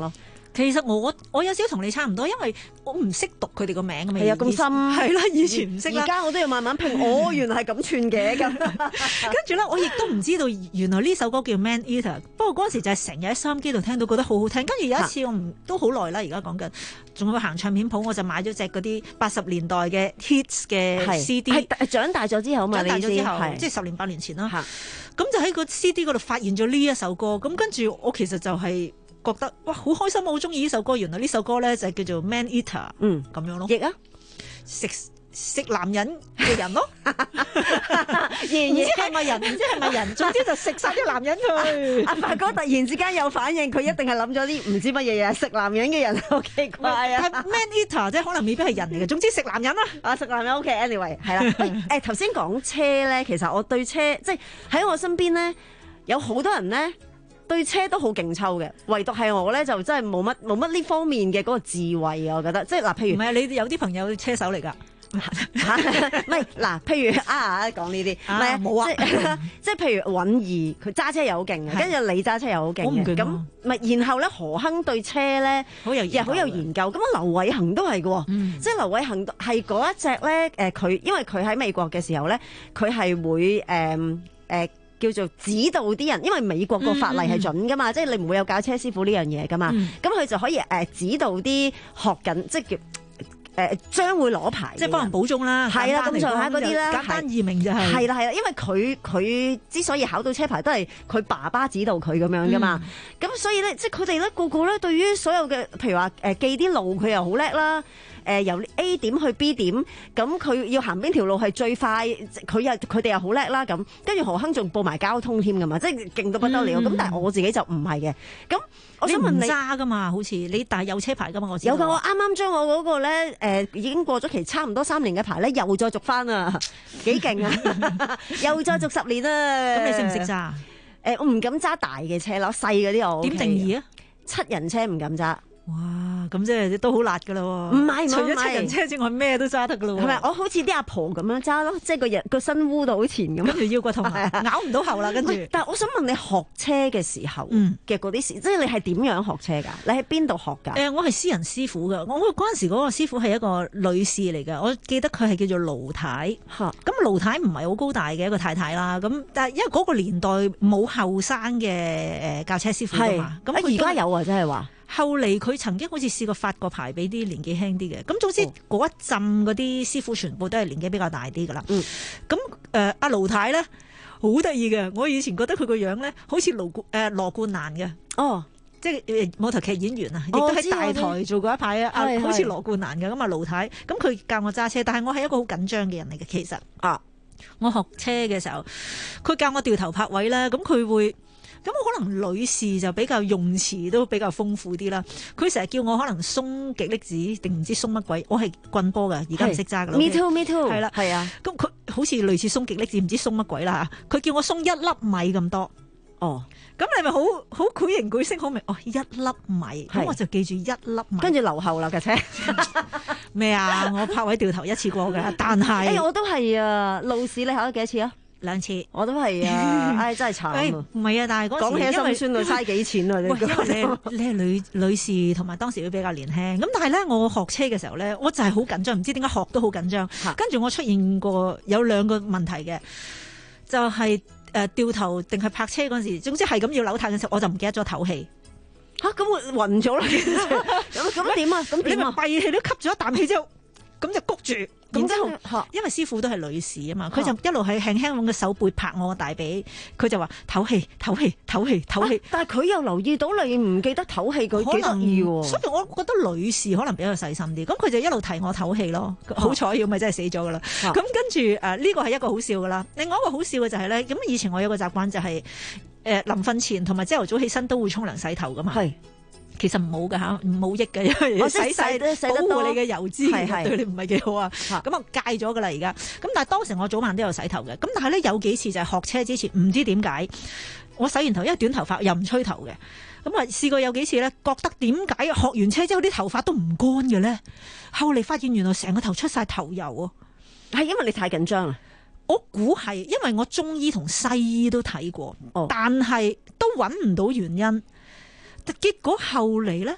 其實我我有少少同你差唔多，因為我唔識讀佢哋個名咁係啊，咁深係啦，以前唔識啦， 而家我都要慢慢拼。哦，原來係咁串嘅咁。 跟住咧，我亦都唔知道原來呢首歌叫 Man Eater。不過嗰陣時就係成日喺收音機度聽到，覺得好好聽。跟住有一次我唔都好耐啦，而家講緊，仲要行唱片鋪，我就買咗隻嗰啲八十年代嘅 hits 嘅 C D。 係長大咗之後嘛， 長大咗之後， 係即係十年八年前啦。咁就喺個 C D 嗰度發現咗呢一首歌。咁跟住我其實就係覺得哇，好開心，我好中意呢首歌。原來呢首歌咧就係叫做 Man Eater，嗯，咁樣咯。 譯啊， 食食男人嘅人咯，唔爺知係咪人，唔知係咪人，總之就食晒啲男人佢。 阿發哥突然之間有反應，佢一定係諗咗啲唔知乜嘢嘢食男人嘅人，好奇怪啊！ 係 Man Eater 即係可能未必係人嚟嘅，總之食男人啦。 啊，食男人 OK，anyway 係啦。誒頭先講車咧，其實我對車即係喺我身邊咧，有好多人咧對車都好勁抽嘅，唯獨係我咧就真係冇乜冇乜呢方面嘅嗰個智慧啊！我覺得即係嗱，譬如唔係你有啲朋友車手嚟㗎。 唔係嗱，譬如啊講呢啲，唔係冇啊， 啊即係譬如允兒佢揸車又好勁嘅，跟住你揸車又好勁嘅，咁咪然後咧何亨對車咧好有又好有研究，咁啊劉偉恒都係嘅，嗯、即係劉偉恒係嗰一隻咧誒佢，因為佢喺美國嘅時候咧，佢係會誒誒。呃呃叫做指導啲人，因為美國個法例係準噶嘛，嗯嗯、即係你唔會有教車師傅呢樣嘢噶嘛，咁佢、嗯、就可以誒、呃、指導啲學緊，即係叫誒將會攞牌， 即係幫人補鐘啦， 係啦，咁上下嗰啲啦， 簡單易明就係、是。 係啦係啦，因為佢佢之所以考到車牌，都係佢爸爸指導佢咁樣噶嘛，咁、嗯、所以咧，即係佢哋咧個個咧對於所有嘅，譬如話誒記啲路，佢又好叻啦。誒、呃、由 A 點去 B 點，咁佢要行邊條路係最快，佢又佢哋又好叻啦。咁跟住何亨仲報埋交通添㗎嘛，即係勁到不得了。咁、嗯、但係我自己就唔係嘅。咁我想問你揸㗎嘛？好似你但係有車牌㗎嘛？我知有㗎。我啱啱將我嗰個咧誒、呃、已經過咗期差唔多三年嘅牌咧，又再續翻啊，幾勁啊！又再續十年啊！ 咁你識唔識揸？誒、 呃、我唔敢揸大嘅車咯，細嗰啲我點定義啊？ 七人車唔敢揸。 哇，咁即係都好辣噶啦喎！ 唔係， 除咗七人車之外，咩都揸得噶啦喎。 係咪？我好似啲阿婆咁樣揸咯，即係個人個身烏到好前咁， 跟住腰骨痛，咬唔到喉啦。跟住， 但係我想問你學車嘅時候嘅嗰啲事，即係你係點樣學車㗎？你喺邊度學㗎？ 誒，我係私人師傅㗎。我嗰陣時嗰個師傅係一個女士嚟㗎。我記得佢係叫做盧太。嚇，咁盧太唔係好高大嘅一個太太啦。咁但係因為嗰個年代冇後生嘅誒教車師傅㗎嘛。咁而家有啊，真係話。 後嚟佢曾經好似試過發個牌俾啲年紀輕啲嘅，咁總之嗰一陣嗰啲師傅全部都係年紀比較大啲噶啦。咁誒阿盧太咧好得意嘅，我以前覺得佢個樣咧好似盧誒羅冠蘭嘅。哦，即係誒舞台劇演員啊，亦都喺大台做過一排啊，好似羅冠蘭嘅。咁啊盧太，咁佢教我揸車，但係我係一個好緊張嘅人嚟嘅。其實啊，我學車嘅時候，佢教我掉頭泊位咧，咁佢會。咁我可能女士就比較用詞都比較豐富啲啦。佢成日叫我可能鬆極力子定唔知鬆乜鬼，我係棍波㗎，而家唔識揸㗎啦。 Me too, me too。係啦，係啊。 咁佢好似類似鬆極力子唔知鬆乜鬼啦嚇。佢叫我鬆一粒米咁多。哦。咁你咪好好繪形繪聲好明？哦，一粒米。咁我就記住一粒米。 跟住留後啦架車。 咩啊？我泊位掉頭一次過㗎，但係。 誒，我都係啊！路試你考咗幾多次啊？ 兩次， 我都係啊！唉，真係慘啊！ 唔係啊，但係嗰時講起心酸啊，嘥幾錢啊！你你你係女女士，同埋當時會比較年輕。咁但係咧，我學車嘅時候咧，我就係好緊張，唔知點解學都好緊張。跟住我出現過有兩個問題嘅，就係誒掉頭定係泊車嗰陣時，總之係咁要扭軚嘅時候，我就唔記得咗唞氣。 嚇！咁我暈咗啦！咁咁點啊？咁點啊？ 閉氣都吸咗一啖氣之後，咁就谷住。然之後，因為師傅都係女士啊嘛，佢就一路係輕輕揾個手背拍我個大髀，佢就話唞氣、唞氣、唞氣、唞氣。 但係佢又留意到你唔記得唞氣，佢幾得意喎。 所以我覺得女士可能比較細心啲，咁佢就一路提我唞氣咯。好彩要咪真係死咗噶啦。咁跟住誒呢個係一個好笑噶啦。另外一個好笑嘅就係咧，咁以前我有個習慣就係誒臨瞓前同埋朝頭早起身都會沖涼洗頭噶嘛。係。其實唔好㗎嚇，唔好益嘅，因為洗曬保護你嘅油脂，對你唔係幾好啊。咁啊戒咗㗎啦而家。咁但係當時我早晚都有洗頭嘅。咁但係咧有幾次就係學車之前唔知點解，我洗完頭因為短頭髮又唔吹頭嘅。咁啊試過有幾次咧，覺得點解學完車之後啲頭髮都唔乾嘅咧？後嚟發現原來成個頭出晒頭油喎。 係因為你太緊張啦。 我估係因為我中醫同西醫都睇過，哦、但係都揾唔到原因。結果後嚟咧，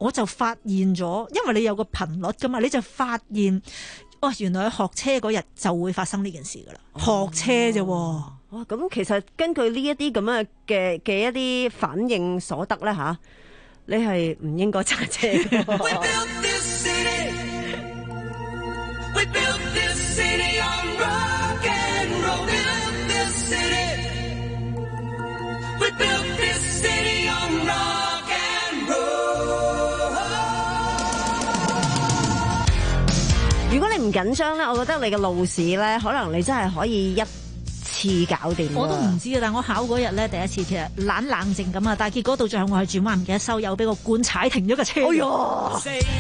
我就發現咗，因為你有個頻率㗎嘛，你就發現，哇、哦，原來學車嗰日就會發生呢件事㗎啦，哦、學車啫喎。 哇！咁其實根據呢一啲咁樣嘅嘅一啲反應所得咧吓，你係唔應該揸車嘅。如果你唔緊張咧，我覺得你嘅路試咧，可能你真係可以一次搞掂。 我都唔知啊，但係我考嗰日咧，第一次其實懶冷靜咁啊，但係結果到最後我係轉彎唔記得收油，俾個罐踩停咗個車。哎呀！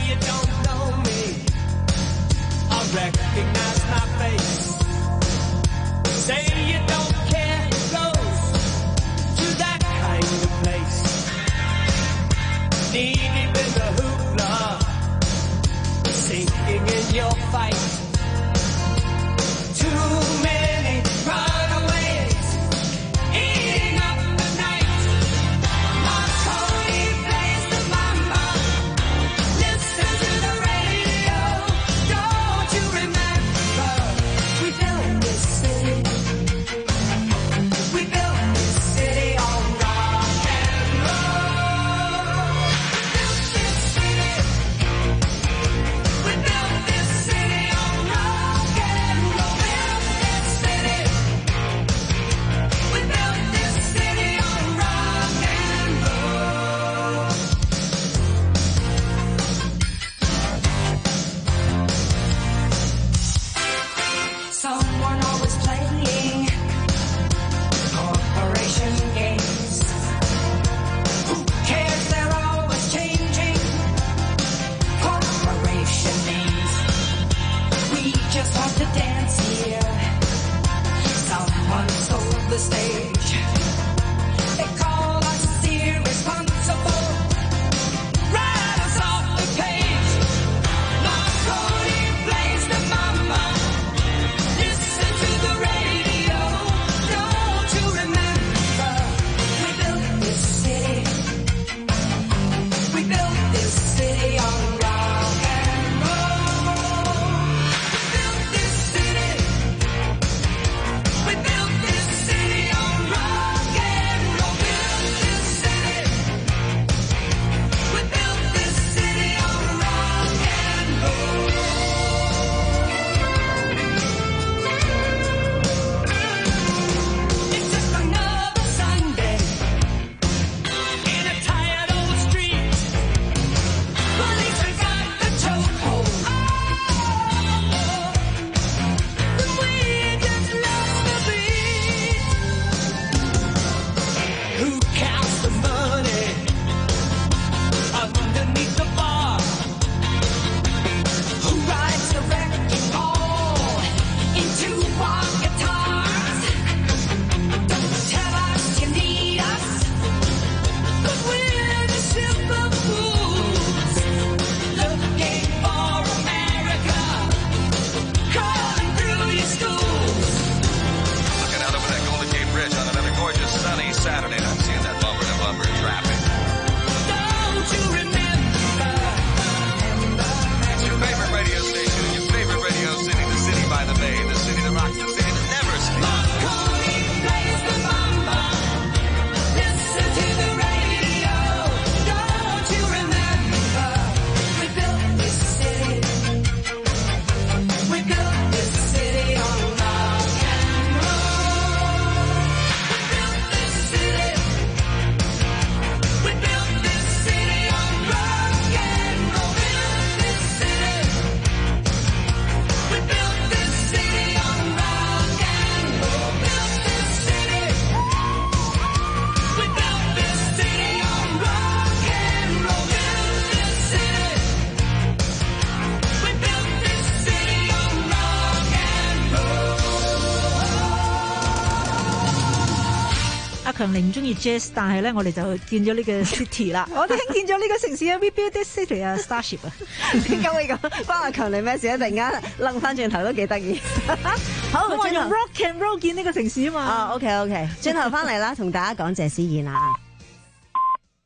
強，你唔中意 jazz， 但係咧，我哋就見咗呢個 city 啦。我哋興建咗呢個城市啊 ，We build this city 啊 ，Starship 啊。 點解會咁？關阿強你咩事啊？突然間楞翻轉頭都幾得意。好， 我話用 rock and roll 建呢個城市啊嘛。 啊 ，OK OK，轉頭翻嚟啦，同大家講謝師宴啦。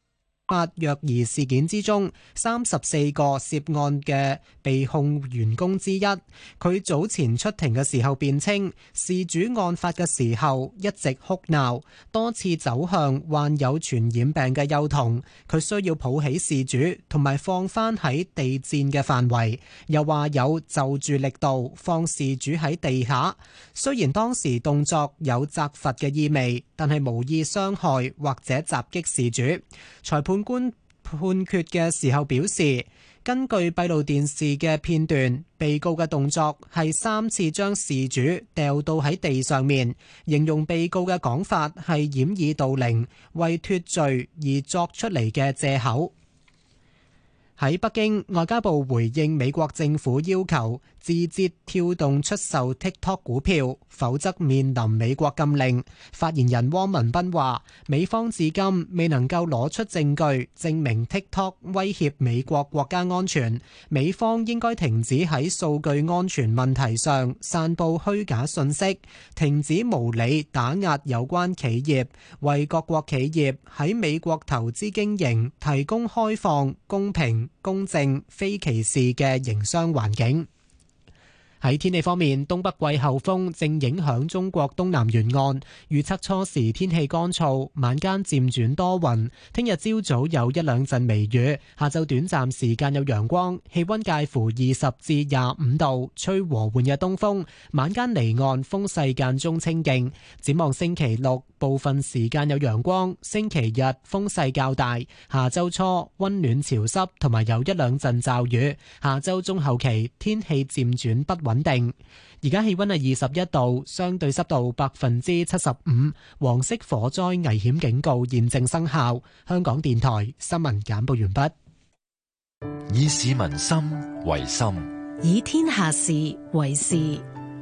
八虐兒事件之中，三十四個涉案嘅被控員工之一，佢早前出庭嘅時候辯稱，事主案發嘅時候一直哭鬧，多次走向患有傳染病嘅幼童，佢需要抱起事主同埋放返喺地墊嘅範圍，又話有就住力度放事主喺地下。雖然當時動作有責罰嘅意味，但係無意傷害或者襲擊事主。裁判官判決嘅時候表示，根據閉路電視嘅片段，被告嘅動作係三次將事主掉到喺地上面，形容被告嘅講法係掩耳盜鈴，為脫罪而作出嚟嘅借口。喺北京，外交部回應美國政府要求字節跳動出售 TikTok 股票，否則面臨美國禁令。發言人汪文斌話，美方至今未能夠攞出證據證明 TikTok 威脅美國國家安全，美方應該停止喺數據安全問題上散佈虛假信息，停止無理打壓有關企業，為各國企業喺美國投資經營提供開放、公平、公正、非歧視嘅營商環境。喺天氣方面，東北季候風正影響中國東南沿岸，預測初時天氣乾燥，晚間漸轉多雲。聽日朝早有一兩陣微雨，下晝短暫時間有陽光，氣溫介乎二十至廿五度，吹和緩嘅東風。晚間離岸風勢間中清勁。展望星期六，部分時間有陽光，星期日風勢較大。下週初溫暖潮濕，同埋有一兩陣驟雨。下週中後期天氣漸轉不穩定。而家氣溫係二十一度，相對濕度百分之七十五，黃色火災危險警告現正生效。香港電台新聞簡報完畢。 以市民心為心， 以天下事為事。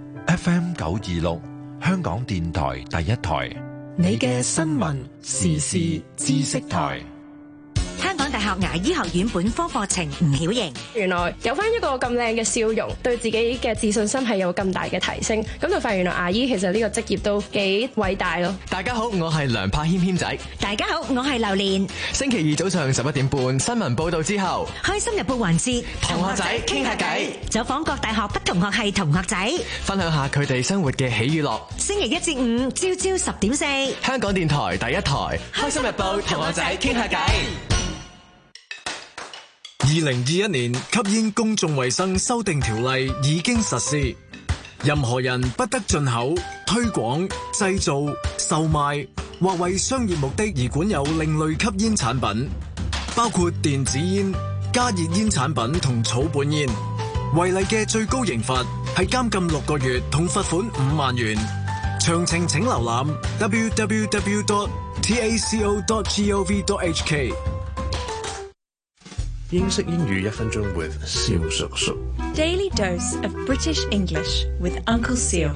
F M 九二六，香港電台第一台， 你嘅新聞時事知識台。香港大學牙醫學院本科課程吳曉瑩， 原來有翻一個咁靚嘅笑容，對自己嘅自信心係有咁大嘅提升，咁就發現原來牙醫其實呢個職業都幾偉大咯。 大家好，我係梁柏謙謙仔。 大家好，我係榴蓮。 星期二早上十一點半新聞報道之後， 開心日報環節， 同學仔傾下偈， 走訪各大學不同學系同學仔， 分享下佢哋生活嘅喜與樂。 星期一至五朝朝十點四， 香港電台第一台開心日報同學仔傾下偈。 二零二一年吸煙公眾衛生修訂條例已經實施，任何人不得進口、推廣、製造、售賣或為商業目的而管有另類吸煙產品，包括電子煙、加熱煙產品同草本煙。違例嘅最高刑罰係監禁六個月同罰款五萬元。詳情請瀏覽 w w w dot taco dot gov dot h k。 英式英語一分鐘 with 蕭叔叔。 Daily dose of British English with Uncle Seal。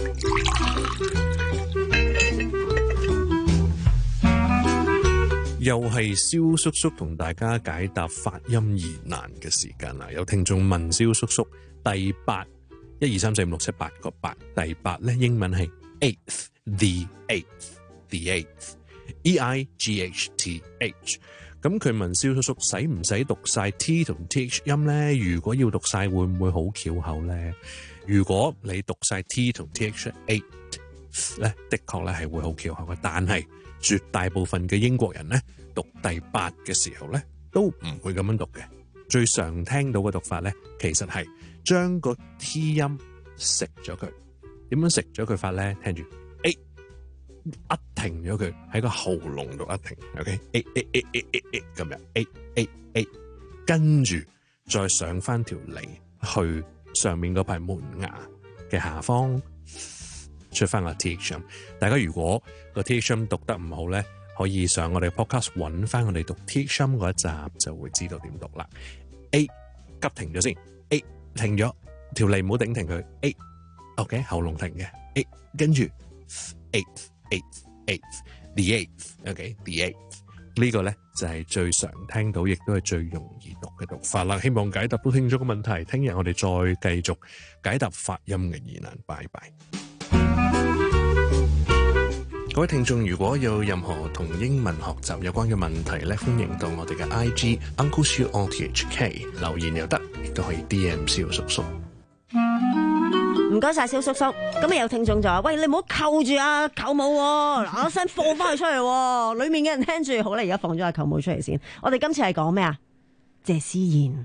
又係蕭叔叔同大家解答發音疑難嘅時間啦！有聽眾問蕭叔叔，第八一二三四五六七八個八，第八咧英文係 eighth，the eighth，the eighth，e i g h t h。咁佢問蕭叔叔使唔使讀晒 t 同 th 音呢？如果要讀晒，會唔會好翹口呢？如果你讀晒 t 同 th eight 咧，的確咧係會好翹口嘅。但係絕大部分嘅英國人咧讀第八嘅時候咧，都唔會咁樣讀嘅。最常聽到嘅讀法咧，其實係將個 t 音食咗佢。點樣食咗佢法咧？聽住。一停咗佢喺個喉嚨度一停 ，OK，a a a a a a 咁樣 a a a， 跟住再上翻條脷去上面嗰排門牙嘅下方出翻個 th 音。大家如果個 th 音讀得唔好咧，可以上我哋 podcast 揾翻我哋讀 th 音嗰一集，就會知道點讀啦。a 急停咗先 ，a 停咗條脷唔好頂停佢 ，a OK 喉嚨停嘅 a， 跟住 eight。eighth, eighth, the eighth, okay, the eighth 呢個咧就係最常聽到，亦都係最容易讀嘅讀法啦。希望解答到聽眾嘅問題，聽日我哋再繼續解答發音嘅疑難。拜拜。 各位聽眾，如果有任何同英文學習有關嘅問題咧，歡迎到我哋嘅 I G Uncle Siu O T H K 留言又得，亦都可以 D M 蕭叔叔。 唔該晒蕭叔叔，咁啊有聽眾就話：喂，你唔好扣住阿舅母喎，嗱一聲放翻佢出嚟喎，裏面嘅人聽住。好啦，而家放咗阿舅母出嚟先。我哋今次係講咩啊？謝思燕。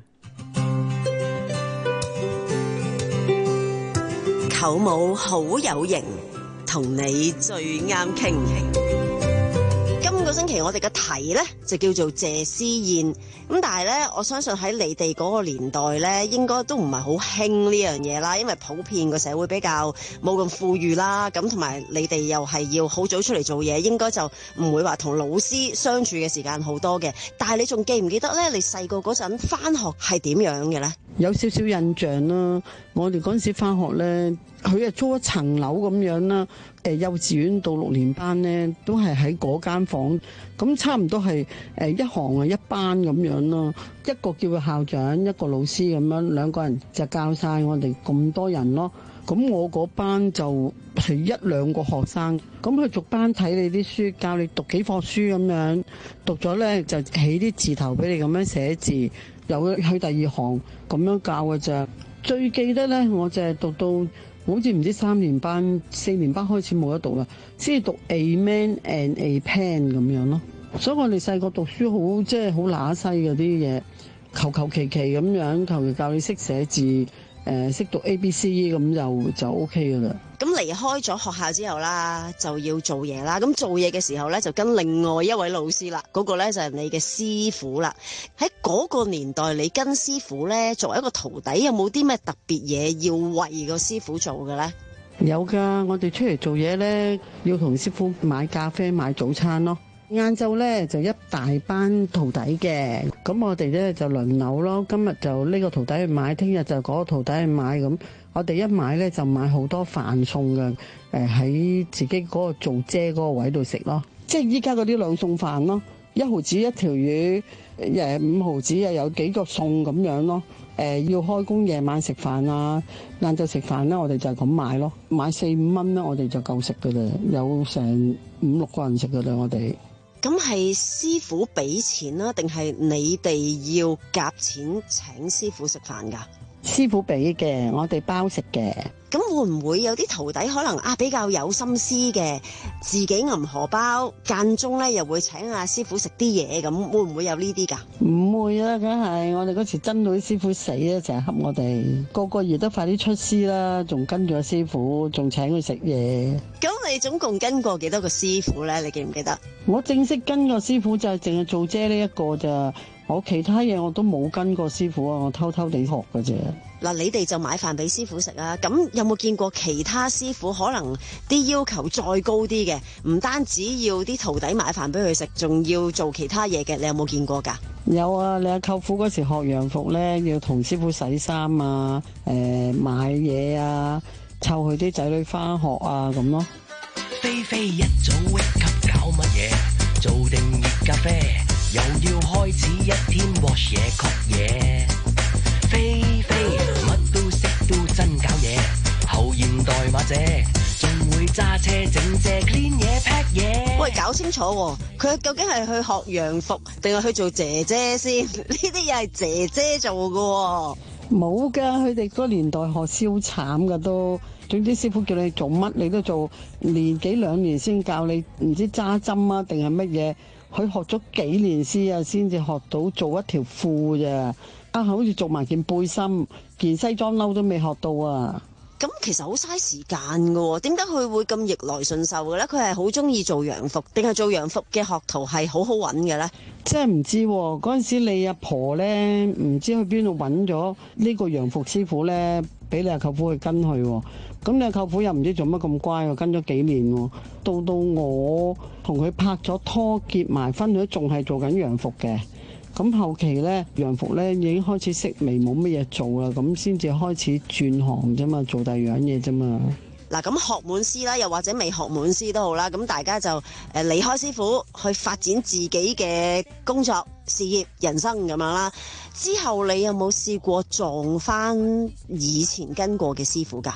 舅母好有型，同你最啱傾。 今個星期我哋嘅題呢，就叫做謝思燕，咁但係呢，我相信喺你哋嗰個年代呢，應該都唔係好興呢樣嘢啦，因為普遍個社會比較冇咁富裕啦，咁同埋你哋又係要好早出嚟做嘢，應該就唔會話同老師相處嘅時間好多嘅。但係你仲記唔記得呢？你細個嗰陣返學係點樣嘅呢？ 有少少印象啦，我哋嗰陣時返學呢，佢係租一層樓咁樣啦。誒幼稚園到六年班呢，都係喺嗰間房，咁差唔多係誒一行啊一班咁樣咯。一個叫佢校長，一個老師咁樣，兩個人就教晒我哋咁多人咯。咁我嗰班就係一兩個學生，咁佢逐班睇你啲書，教你讀幾課書咁樣，讀咗呢，就起啲字頭俾你咁樣寫字，又去第二行咁樣教嘅咋。最記得呢，我就係讀到。好似唔知三年班、四年班開始冇得讀啦，先至讀 A man and a pen 咁樣咯。所以我哋細個讀書好即係好乸西嗰啲嘢，求求其其咁樣，求其教你識寫字，誒、呃、識讀 A B C 咁就就 O K 噶啦。 咁離開咗學校之後啦，就要做嘢啦。咁做嘢嘅時候咧，就跟另外一位老師啦，嗰、嗰個咧就係你嘅師傅啦。喺嗰個年代，你跟師傅咧，作為一個徒弟，有冇啲咩特別嘢要為個師傅做嘅咧？ 有噶，我哋出嚟做嘢咧，要同師傅買咖啡、買早餐咯。晏晝咧就一大班徒弟嘅，咁我哋咧就輪流咯。今日就呢個徒弟去買，聽日就嗰個徒弟去買咁。我哋一買咧就買好多飯餸嘅，誒喺自己嗰個做姐嗰個位度食咯。即係依家嗰啲兩餸飯咯，一毫子一條魚，誒五毫子又有幾個餸咁樣咯。誒要開工夜晚食飯啊，晏晝食飯咧，我哋就係咁買咯，買四五蚊咧，我哋就夠食噶啦，有成五六個人食噶啦，我哋。 咁係師傅俾錢啦，定係你哋要夾錢請師傅食飯㗎？ 師傅俾嘅，我哋包食嘅。 咁會唔會有啲徒弟可能啊比較有心思嘅，自己揞荷包，間中咧又會請阿師傅食啲嘢，咁會唔會有呢啲㗎？ 唔會啊，梗係我哋嗰時真到啲師傅死啊，成日恰我哋，個個月都快啲出師啦，仲跟住阿師傅，仲請佢食嘢。 咁你總共跟過幾多個師傅咧？你記唔記得？ 我正式跟個師傅就係淨係做姐呢一個咋，我其他嘢我都冇跟過師傅啊，我偷偷地學㗎啫。 嗱，你哋就買飯俾師傅食啊，咁有冇見過其他師傅可能啲要求再高啲嘅？唔單止要啲徒弟買飯俾佢食，仲要做其他嘢嘅，你有冇見過㗎？ 有啊，你阿舅父嗰時學洋服咧，要同師傅洗衫啊，誒、呃、買嘢啊，湊佢啲仔女返學啊咁咯。 菲菲一早 wake up 搞乜嘢？做定熱咖啡，又要開始一天 wash 嘢 cook 嘢。菲菲乜都識都真搞嘢，後現代馬姐仲會揸車整隻 clean 嘢 pack 嘢。 喂，搞清楚喎，佢究竟係去學洋服定係去做姐姐先？呢啲又係姐姐做㗎喎。 冇㗎，佢哋嗰個年代學燒慘㗎都。總之師傅叫你做乜你都做，年幾兩年先教你，唔知揸針啊定係乜嘢，佢學咗幾年先啊，先至學到做一條褲咋。啊，好似做埋件背心，件西裝褸都未學到啊！ 咁其實好嘥時間㗎喎，點解佢會咁逆來順受嘅咧？佢係好中意做洋服，定係做洋服嘅學徒係好好揾嘅咧？ 真係唔知喎，嗰陣時你阿婆咧，唔知去邊度揾咗呢個洋服師傅咧，俾你阿舅父去跟佢喎。咁你阿舅父又唔知做乜咁乖喎，跟咗幾年喎。到到我同佢拍咗拖結埋婚，佢仲係做緊洋服嘅。咁後期咧，洋服咧已經開始式微，冇乜嘢做啦，咁先至開始轉行啫嘛，做第二樣嘢啫嘛。 嗱，咁學滿師啦，又或者未學滿師都好啦，咁大家就誒離開師傅去發展自己嘅工作、事業、人生咁樣啦。之後你有冇試過撞翻以前跟過嘅師傅㗎？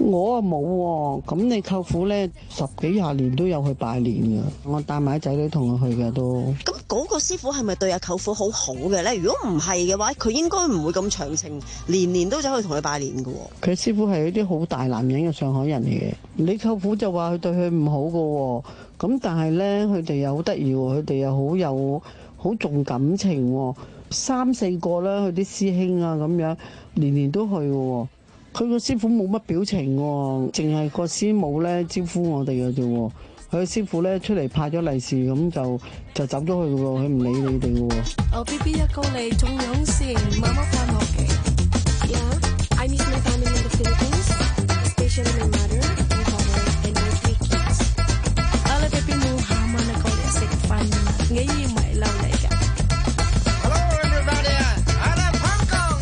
我啊冇喎，咁你舅父咧十幾廿年都有去拜年㗎，我帶埋仔女同佢去嘅都。 咁嗰個師傅係咪對阿舅父好好嘅咧？如果唔係嘅話，佢應該唔會咁長情，年年都走去同佢拜年㗎喎。 佢師傅係一啲好大男人嘅上海人嚟嘅，你舅父就話佢對佢唔好㗎喎，咁但係咧佢哋又好得意喎，佢哋又好有好重感情喎，三四個啦，佢啲師兄啊咁樣，年年都去嘅喎。佢個師傅冇乜表情喎，淨係個師母咧招呼我哋嘅啫喎。佢個師傅咧出嚟派咗利是咁就就走咗去嘅喎，佢唔理你哋嘅喎。 哦 B B 一過嚟仲有線，媽媽返學嘅。Yeah, I miss my family in the Philippines, especially my mother, my father, and my three kids. 我哋 B B 冇喊啊，你過嚟食飯啊，我以為嬲你㗎。Hello everybody, I love Hong Kong.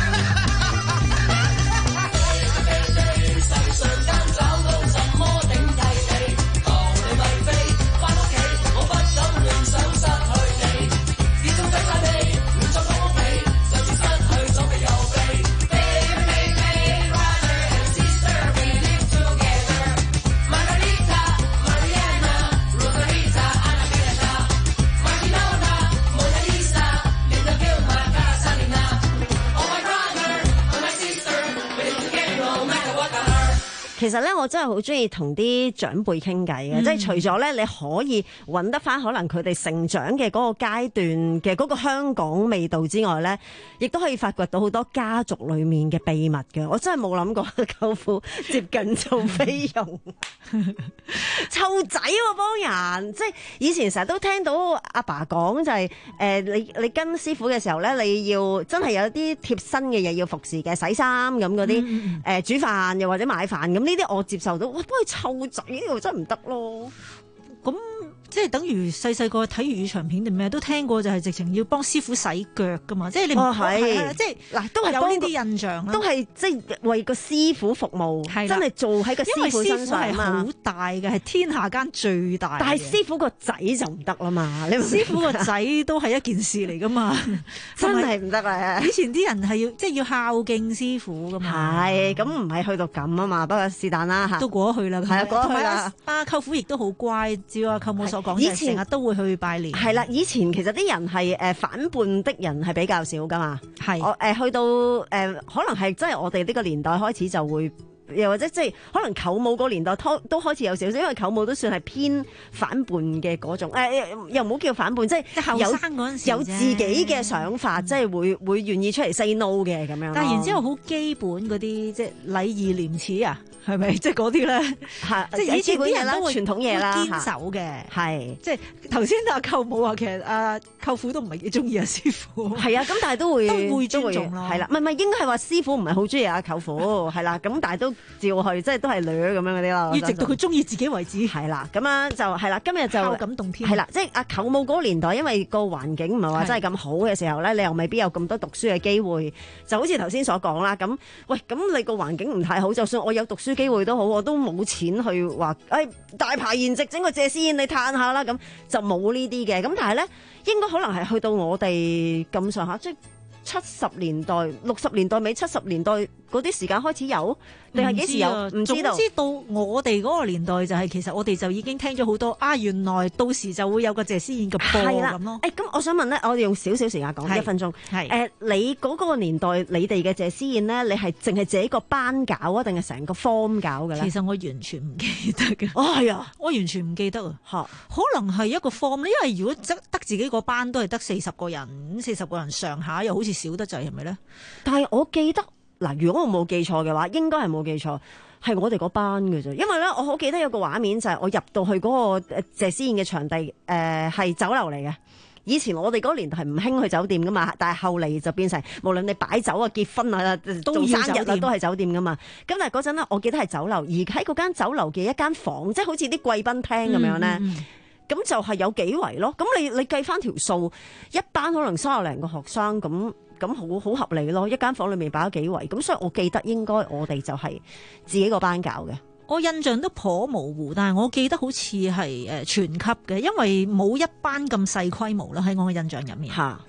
世上間找到什麼頂替你？當你咪飛返屋企，我不敢亂想失去你。別中仔晒你，亂作屋企，就似失去咗嘅右臂。Baby, baby, brother and sister, we live together. Margarita, Mariana, Rosalita, Annabella, Marginona, Mona Lisa, Linda Gilman, Casalina. Oh my brother, oh my sister, we live together no matter what the hurt. 其實咧，我真係好中意同啲長輩傾偈嘅，即係除咗咧，你可以揾得翻可能佢哋成長嘅嗰個階段嘅嗰個香港味道之外咧，亦都可以發掘到好多家族裡面嘅秘密嘅。我真係冇諗過舅父接近做菲傭，湊仔喎幫人，即係以前成日都聽到阿爸講就係、是、誒、呃，你你跟師傅嘅時候咧，你要真係有啲貼身嘅嘢要服侍嘅，洗衫咁嗰啲誒煮飯又或者買飯咁。呢啲我接受到，哇！幫佢湊仔呢個真係唔得咯。 咁即係等於細細個睇粵語長片定咩都聽過，就係直情要幫師傅洗腳噶嘛。即係你唔係即係嗱，都係有呢啲印象啦。都係即係為個師傅服務，真係做喺個師傅身上啊嘛。因為師傅係好大嘅，係天下間最大。但係師傅個仔就唔得啦嘛。你師傅個仔都係一件事嚟噶嘛，真係唔得啊！以前啲人係要即係要孝敬師傅噶嘛。係咁唔係去到咁啊嘛，不過是但啦嚇。都過咗去啦。係啊，過咗去啦。阿舅父亦都好乖，照阿舅母所講，以前成日都會去拜年。係啦，以前其實啲人係誒反叛的人係比較少噶嘛。係我誒去到誒、呃，可能係真係我哋呢個年代開始就會。又或者即係可能舅母嗰年代都開始有少少，因為舅母都算係偏反叛嘅嗰種，誒又唔好叫反叛，即係後生嗰陣時有自己嘅想法，嗯、即係會會願意出嚟 say no 嘅咁樣。但係然之後好基本嗰啲即係禮義廉恥啊，係咪？即係嗰啲咧，即係以前啲人都會傳統嘢啦，堅守嘅係。即係頭先阿舅母話其實阿舅父都唔係幾中意阿師傅，係啊，咁但係都會都會尊重咯，係啦，唔係唔係應該係話師傅唔係好中意阿舅父，係啦，咁但係都。照去，即係都係女咁樣嗰啲咯，要直到佢中意自己為止。係啦，咁樣就係啦。今日就孝感動天。係啦，即係阿舅母嗰個年代，因為個環境唔係話真係咁好嘅時候咧，你又未必有咁多讀書嘅機會。就好似頭先所講啦，咁喂，咁你個環境唔太好，就算我有讀書機會都好，我都冇錢去話，誒、哎、大排筵席整個謝師宴你嘆下啦，咁就冇呢啲嘅。咁但係咧，應該可能係去到我哋咁上下，即係七十年代、六十年代尾、七十年代嗰啲時間開始有。定係幾時有？唔知道。總之到我哋嗰個年代就係、是、其實我哋就已經聽咗好多啊！原來到時就會有個謝師宴嘅播咁咯。誒，咁、欸、我想問咧，我哋用少少時間講一分鐘。係誒、呃，你嗰個年代你哋嘅謝師宴咧，你係淨係自己個班搞啊，定係成個 form 搞嘅咧？其實我完全唔記得嘅。哦，係啊，我完全唔記得啊。嚇，可能係一個 form 咧，因為如果得得自己個班都係得四十個人，咁四十個人上下又好似少得滯，係咪咧？但係我記得。嗱，如果我冇記錯嘅話，應該係冇記錯，係我哋嗰班嘅啫。因為咧，我好記得有個畫面就係我入到去嗰個謝師宴嘅場地，誒、呃、係酒樓嚟嘅。以前我哋嗰年代係唔興去酒店噶嘛，但係後嚟就變成無論你擺酒啊、結婚啊、做生日啊，都係酒店噶嘛。咁但係嗰陣咧，我記得係酒樓，而喺嗰間酒樓嘅一間房，即係好似啲貴賓廳咁樣咧。咁、嗯嗯、就係有幾圍咯。咁你你計翻條數，一班可能三十零個學生咁。咁好好合理咯，一間房裏面擺咗幾圍，咁所以我記得應該我哋就係自己個班搞嘅。我印象都頗模糊，但係我記得好似係誒全級嘅，因為冇一班咁細規模啦喺我嘅印象入面。嚇，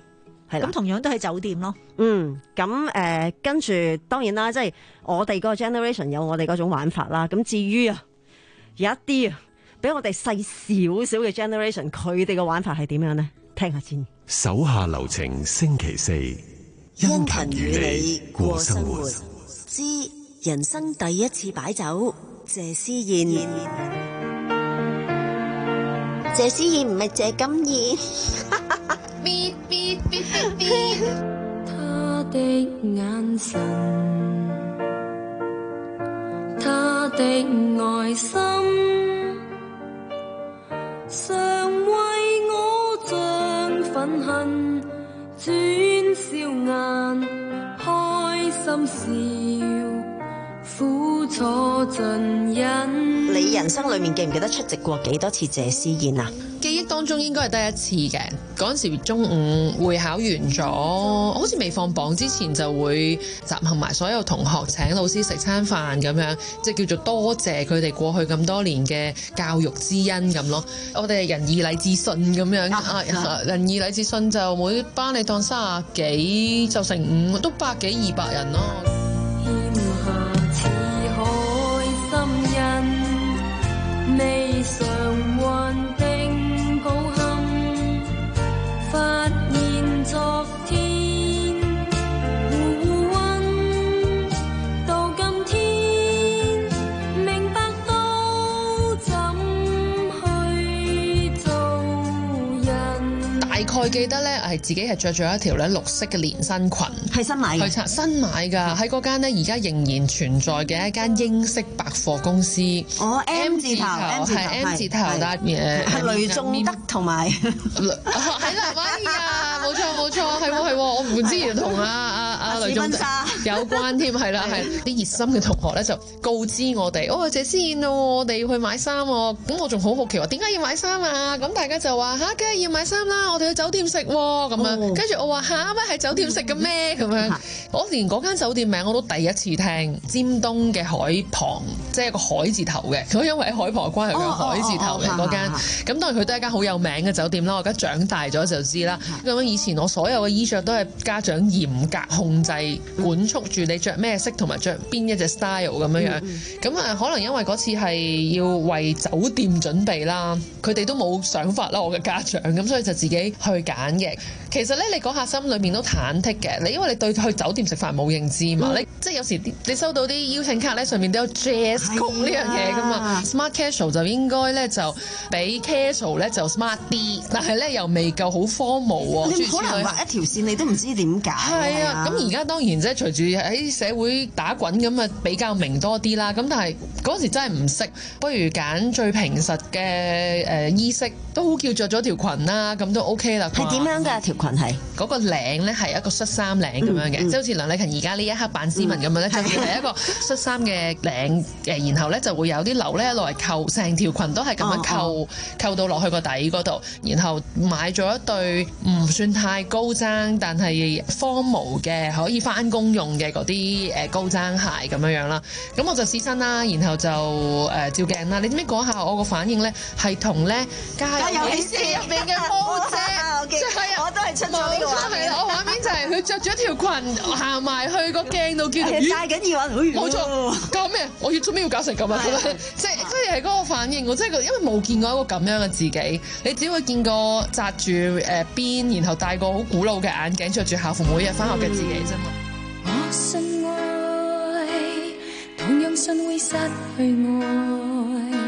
係啦。 咁同樣都係酒店咯。 嗯，咁誒、呃、跟住當然啦，即係我哋個 generation 有我哋嗰種玩法啦。咁至於啊，有一啲啊，比我哋細少少嘅 generation， 佢哋嘅玩法係點樣呢？聽下先。 手下留情，星期四，殷勤與你過生活。 之人生第一次擺酒，謝思燕。謝思燕唔係謝金燕。 別別別別別，他的眼神，他的愛心，常為我像憤恨轉笑顏，開心笑，苦楚盡忍。 你人生裏面記唔記得出席過幾多次謝師宴啊？ 記憶當中應該係得一次嘅，嗰陣時中午會考完咗，好似未放榜之前就會集合埋所有同學請老師食餐飯咁樣，即係叫做多謝佢哋過去咁多年嘅教育之恩咁咯。我哋係仁義禮智信咁樣，啊啊、仁義禮智信就每班你當三十幾就成五，都百幾二百人咯。 未償還並抱憾，發現昨天胡混到今天，明白到怎去做人。 大概記得咧，係自己係着咗一條咧綠色嘅連身裙， 係新買嘅， 去新買㗎，喺嗰間咧而家仍然存在嘅一間英式百貨公司。 哦 M 字頭， 係 M 字頭，但係係雷仲德同埋係啦，哎呀，冇錯冇錯，係喎係喎，我唔知原同阿阿阿雷仲德有關添，係啦係啲熱心嘅同學咧就告知我哋，哦謝師宴咯，我哋要去買衫喎，咁我仲好好奇話點解要買衫啊？咁大家就話吓，梗係要買衫啦，我哋去酒店食喎，咁樣，跟住我話吓，乜係酒店食嘅咩？咁樣，我連嗰間酒店名我都第一次聽，尖東嘅海旁，即係一個海字頭嘅，佢因為喺海旁關係叫海字頭嘅嗰間，咁當然佢都係一間好有名嘅酒店啦。我而家長大咗就知啦。咁樣以前我所有嘅衣着都係家長嚴格控制、管束住你着咩色同埋着邊一隻 style 咁樣樣。咁啊，可能因為嗰次係要為酒店準備啦，佢哋都冇想法啦，我嘅家長，咁所以就自己去揀嘅。其實咧，你嗰下心裏面都忐忑嘅，你因為你對去酒店食飯冇認知嘛，嗯、你即係有時你收到啲邀請卡咧，上面都有 jazz 曲呢樣嘢噶嘛 ，smart casual 就應該咧就比 casual 咧就 smart 啲，但係咧又未夠好 formal 喎。 你可能畫一條線，你都唔知點解。 係啊，咁而家當然即係隨住喺社會打滾咁啊，比較明多啲啦。咁但係嗰時真係唔識，不如揀最平實嘅誒衣飾，都好叫着咗條裙啦，咁都 OK 啦。 係點樣㗎？條裙係嗰個領咧係一個恤衫領咁樣嘅，即係好似梁麗勤而家呢一刻扮斯文咁樣咧，就係一個恤衫嘅領誒，然後咧就會有啲紐咧落嚟扣，成條裙都係咁樣扣、哦、扣到落去個底嗰度，然後買咗一對唔算太高踭，但係方毛嘅可以翻工用嘅嗰啲誒高踭鞋咁樣樣啦。咁我就試身啦，然後就誒、呃、照鏡啦。你知唔知嗰下我個反應咧係同咧家有喜事入邊嘅毛姐，即係我都係出咗呢個畫面。 我畫面就係佢着咗條裙行埋去個鏡度，叫做戴緊耳環， 冇錯。搞咩？我要做咩要搞成咁啊？即係即係係嗰個反應，即係因為冇見過一個咁樣嘅自己，你只會見過紮住誒辮，然後戴個好古老嘅眼鏡，着住校服每日翻學嘅自己啫嘛。 我信愛，同樣信會失去愛。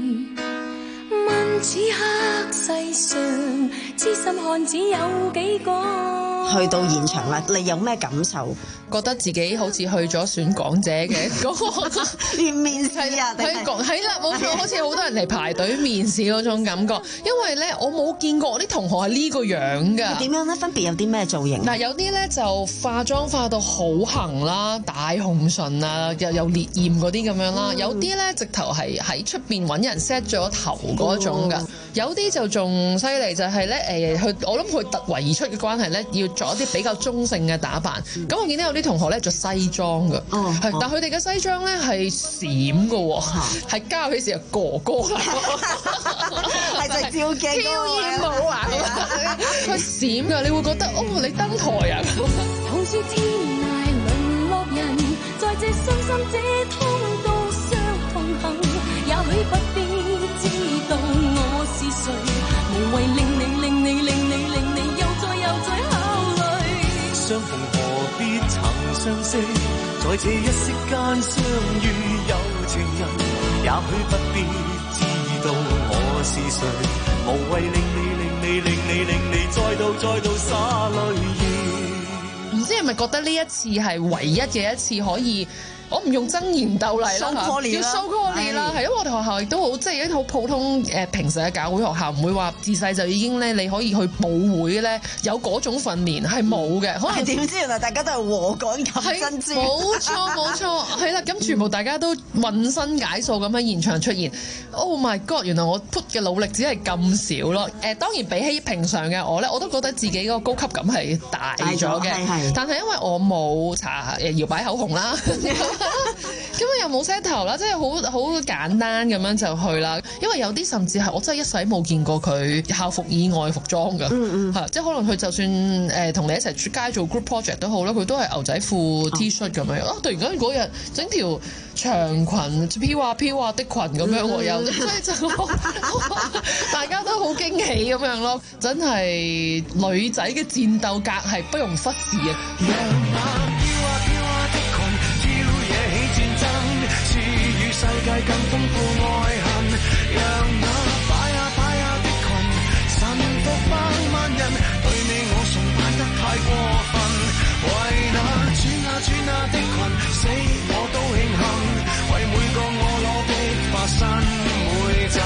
問此刻世上知心漢子有幾個？ 去到現場啦，你有咩感受？ 覺得自己好似去咗選港姐嘅嗰個面面試啊， 去講係啦，冇錯，好似好多人嚟排隊面試嗰種感覺。因為咧，我冇見過我啲同學係呢個樣㗎。 點樣咧？分別有啲咩造型？ 嗱，有啲咧就化妝化到好行啦，大紅唇啊，又有烈焰嗰啲咁樣啦。嗯、有啲咧直頭係喺出邊揾人 set 咗頭嗰種㗎。哦、有啲就仲犀利，就係咧誒，佢我諗佢突圍而出嘅關係咧，要做一啲比較中性嘅打扮。咁、嗯、我見到有啲同學咧着西裝㗎， 哦、 但佢哋嘅西裝咧係閃㗎喎，係加起時係哥哥啦， 係就照鏡飄豔舞啊，佢閃㗎，你會覺得哦，你登心這通道相同行，也許不必知道我是誰，無謂令你令你令你令你又再又再考慮。 相逢何必曾相識，在這一息間相遇有情人，也許不必知道我是誰，無謂令你令你令你令你再度再度灑淚意。 唔知係咪覺得呢一次係唯一嘅一次可以？我唔用爭言鬥麗啦，要 show quality 啦，係因為我哋學校亦都好，即係一啲好普通誒、呃、平時嘅教會學校，唔會話自細就已經咧，你可以去舞會咧，有嗰種訓練係冇嘅。可能點知原來大家都係禾稈冚珍珠， 冇錯冇錯，係啦，咁全部大家都渾身解數咁喺現場出現。Oh my god！ 原來我 put 嘅努力只係咁少咯。誒、呃，當然比起平常嘅我咧，我都覺得自己嗰個高級感係大咗嘅。但係因為我冇搽誒搖擺口紅啦。咁又冇 set 頭啦，即係好好簡單咁樣就去啦。因為有啲甚至係我真係一世冇見過佢校服以外服裝㗎，嗯嗯，即係可能佢就算誒同、呃、你一齊出街做 group project 都好啦，佢都係牛仔褲 T-shirt 咁樣。啊，突然間嗰日整條長裙飄啊飄啊的裙咁樣喎，又、嗯、所以就大家都好驚喜咁樣咯。真係女仔嘅戰鬥格係不容忽視嘅。 世界更豐富愛恨，讓那擺呀擺呀的裙臣服百萬人，對你我崇拜得太過分，為那轉呀轉呀的裙死我都慶幸，為每個我攞的化身每集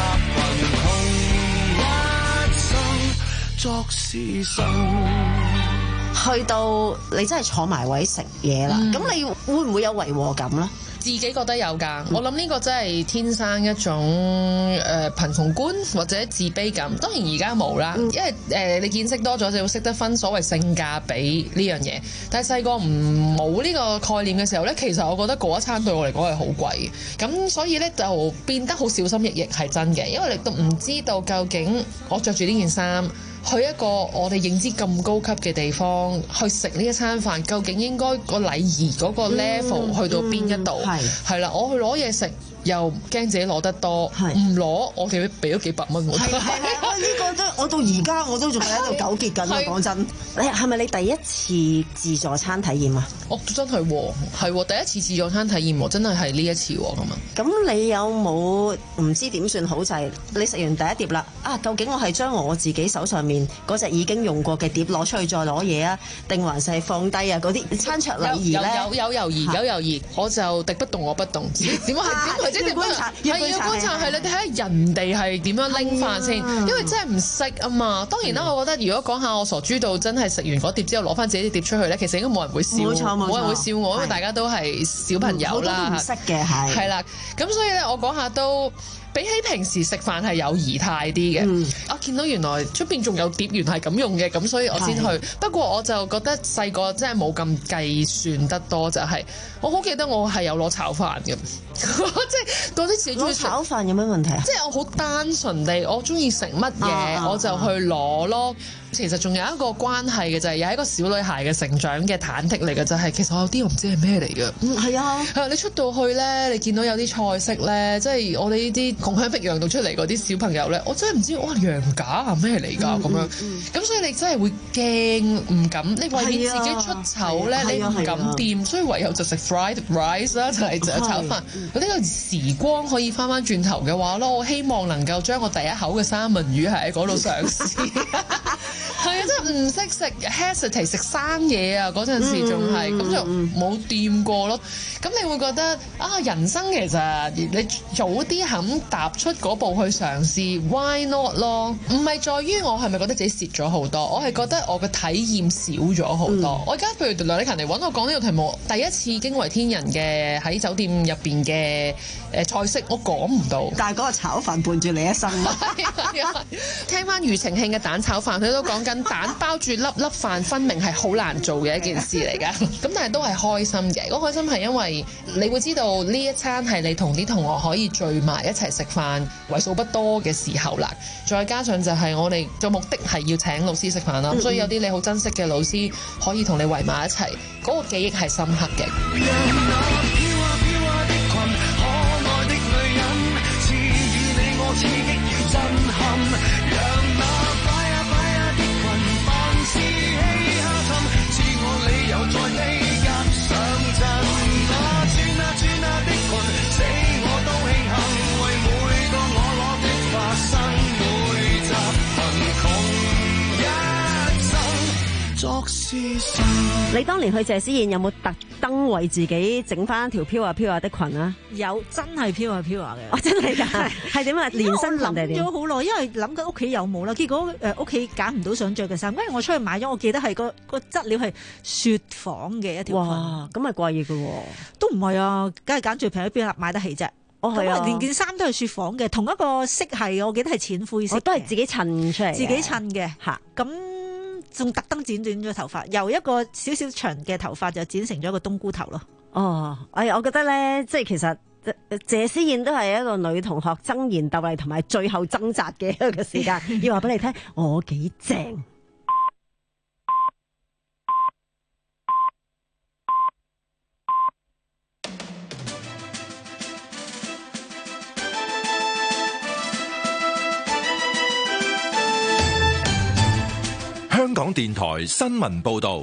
貧窮一生作事神。 去到你真係坐埋位食嘢啦，咁、嗯、你會唔會有違和感咧？ 自己覺得有㗎，我諗呢個真係天生一種誒、呃、貧窮觀或者自卑感。當然而家冇啦，因為誒、呃、你見識多咗就會識得分所謂性價比呢樣嘢。但係細個唔冇呢個概念嘅時候呢，其實我覺得嗰一餐對我嚟講係好貴。咁所以呢，就變得好小心翼翼係真嘅，因為你都唔知道究竟我着住呢件衫去一個我哋認知咁高級嘅地方去食呢一餐飯，究竟應該個禮儀嗰個 level 去到邊一度？係係啦，我去攞嘢食又驚自己攞得多，唔攞我哋俾咗幾百蚊我。係係係， 呢個都我到而家我都仲喺度糾結緊啊！講真，你係咪你第一次自助餐體驗啊？ 我真係喎，係喎，第一次自助餐體驗喎，真係係呢一次喎咁啊！ 咁你有冇唔知點算好就係你食完第一碟啦？啊，究竟我係將我自己手上面嗰隻已經用過嘅碟攞出去再攞嘢啊，定還是係放低啊？嗰啲餐桌禮儀咧， 有有有猶豫，有猶豫，我就敵不動我不動，點點係即係點觀察？係要觀察，係你睇下人哋係點樣拎飯先，因為真係唔識啊嘛。當然啦，我覺得如果講下我傻豬到真係食完嗰碟之後攞翻自己啲碟出去咧，其實應該冇人會笑，冇錯冇錯，冇人會笑我，因為大家都係小朋友啦， 唔識嘅係係啦。 咁所以咧，我講下都。比起平時食飯係有儀態啲嘅，嗯、我見到原來出邊仲有碟原係咁用嘅，咁所以我先去。不過我就覺得細個真係冇咁計算得多，就係、是、我好記得我係有攞炒飯嘅，即係嗰啲自己中意炒飯有咩問題啊？ 即係我好單純地，我中意食乜嘢我就去攞咯。其實仲有一個關係嘅就係、是、有一個小女孩嘅成長嘅忐忑嚟嘅，就係、是、其實我有啲我唔知係咩嚟嘅。 嗯，係啊， 係啊，你出到去咧，你見到有啲菜式咧，即係我哋呢啲窮鄉僻壤度出嚟嗰啲小朋友咧，我真係唔知哇羊架啊咩嚟㗎咁樣。咁、嗯嗯、所以你真係會驚唔敢，你為免自己出醜咧，你唔敢掂，所以唯有就食 fried rice 啦，就係就炒飯。有呢個時光可以翻翻轉頭嘅話咯，我希望能夠將我第一口嘅三文魚係喺嗰度嘗試。係啊，真係唔識食 hesitate 食生嘢啊！嗰陣時仲係咁就冇掂過咯。咁你會覺得啊，人生其實你早啲肯踏出嗰步去嘗試 ，why not 咯？唔係在於我係咪覺得自己蝕咗好多，我係覺得我嘅體驗少咗好多。嗯、我而家譬如梁禮勤嚟揾我講呢個題目，第一次驚為天人嘅喺酒店入邊嘅誒菜式，我講唔到。 但係嗰個炒飯伴住你一生。 聽翻庾澄慶嘅蛋炒飯，佢都講緊蛋包住粒粒飯，分明係好難做嘅一件事嚟㗎。咁但係都係開心嘅。嗰開心係因為你會知道呢一餐係你同啲同學可以聚埋一齊食飯，為數不多嘅時候啦。再加上就係我哋嘅目的係要請老師食飯啦，咁、嗯、所以有啲你好珍惜嘅老師可以同你圍埋一齊，嗰、嗰個記憶係深刻嘅。 作是神。 你當年去謝師宴有冇特登為自己整翻條飄啊飄啊的裙啊？ 有，真係飄啊飄啊嘅。 哦，真係㗎，係點啊？連身裙定係點？ 諗咗好耐，因為諗緊屋企有冇啦，結果誒屋企揀唔到想着嘅衫，因為我出去買咗，我記得係個個質料係雪紡嘅一條裙。 哇，咁咪貴嘅喎？ 都唔係啊，梗係揀最平喺邊買得起啫。 哦，係啊， 連件衫都係雪紡嘅，同一個色系，我記得係淺灰色， 都係自己襯出嚟， 自己襯嘅嚇。咁仲特登剪短咗頭髮，由一個少少長嘅頭髮就剪成咗一個冬菇頭咯。 哦，哎，我覺得咧，即係其實謝師宴都係一個女同學爭妍鬥麗同埋最後掙扎嘅一個時間，要話俾你聽，我幾正。 香港電台新聞報道，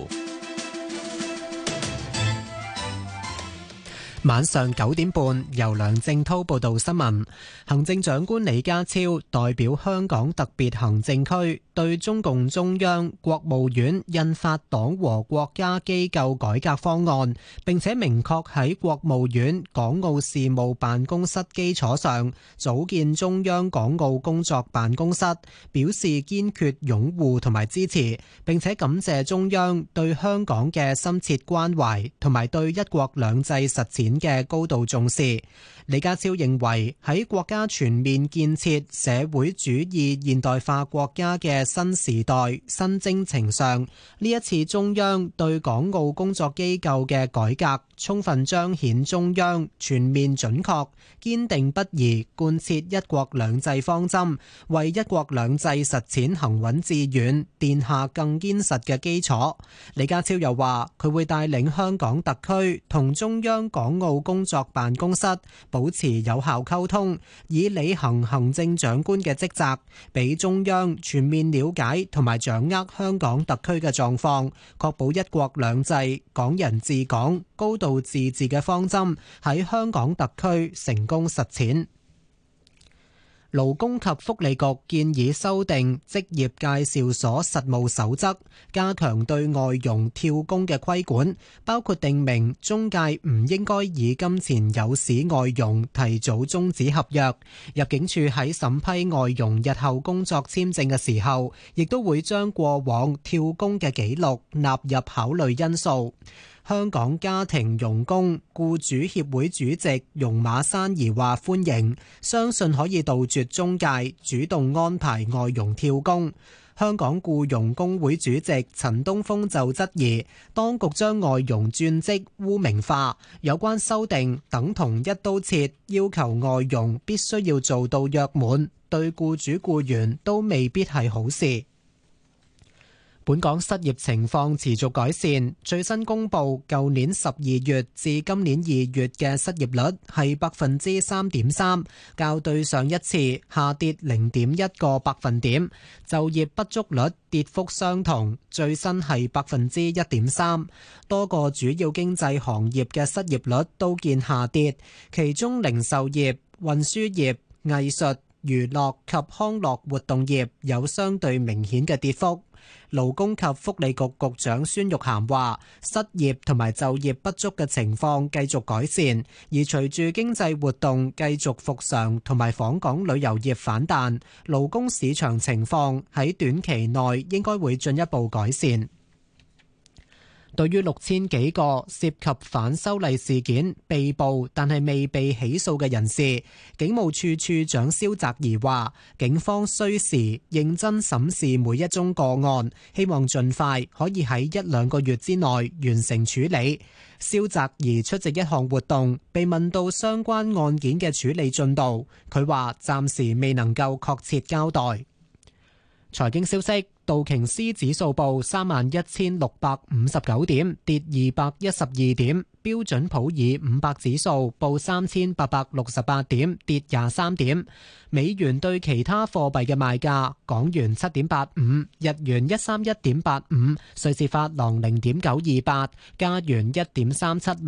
晚上九點半由梁正濤報道新聞。行政長官李家超代表香港特別行政區對中共中央、國務院印發黨和國家機構改革方案，並且明確喺國務院港澳事務辦公室基礎上組建中央港澳工作辦公室，表示堅決擁護同埋支持，並且感謝中央對香港嘅深切關懷同埋對一國兩制實踐嘅高度重視。李家超認為喺國家全面建設社會主義現代化國家嘅新時代新征程上，呢一次中央對港澳工作機構嘅改革，充分彰顯中央全面準確、堅定不移貫徹一國兩制方針，為一國兩制實踐行穩致遠奠下更堅實嘅基礎。李家超又話，佢會帶領香港特區同中央港澳工作辦公室保持有效溝通，以履行行政長官嘅職責，俾中央全面了解同埋掌握香港特區嘅狀況，確保一國兩制、港人治港、高度自治嘅方針喺香港特區成功實踐。勞工及福利局建議修訂職業介紹所實務守則，加強對外傭跳工嘅規管，包括訂明中介唔應該以金錢誘使外傭提早終止合約。入境處喺審批外傭日後工作簽證嘅時候，亦都會將過往跳工嘅記錄納入考慮因素。香港家庭傭工僱主協會主席容馬珊兒話歡迎，相信可以杜絕中介主動安排外傭跳工。香港僱傭工會主席陳東峰就質疑，當局將外傭轉職污名化，有關修訂等同一刀切，要求外傭必須要做到約滿，對僱主僱員都未必係好事。本港失業情況持續改善，最新公布舊年十二月至今年二月嘅失業率係百分之三點三，較對上一次下跌零點一個百分點。就業不足率跌幅相同，最新係百分之一點三。多個主要經濟行業嘅失業率都見下跌，其中零售業、運輸業、藝術、娛樂及康樂活動業有相對明顯嘅跌幅。勞工及福利局局長孫玉菡話，失業同埋就業不足嘅情況繼續改善，而隨住經濟活動繼續復常同埋訪港旅遊業反彈，勞工市場情況喺短期內應該會進一步改善。對於六千幾個涉及反修例事件被捕但係未被起訴嘅人士，警務處處長蕭澤頤話，警方需時認真審視每一宗個案，希望盡快可以喺一兩個月之內完成處理。蕭澤頤出席一項活動，被問到相關案件嘅處理進度，佢話暫時未能夠確切交代。財經消息，道瓊斯指數報三萬一千六百五十九點，跌二百一十二點；標準普爾五百指數報三千八百六十八點，跌廿三點。美元對其他貨幣嘅賣價：港元七點八五，日元一三一點八五，瑞士法郎零點九二八，加元一點三七六。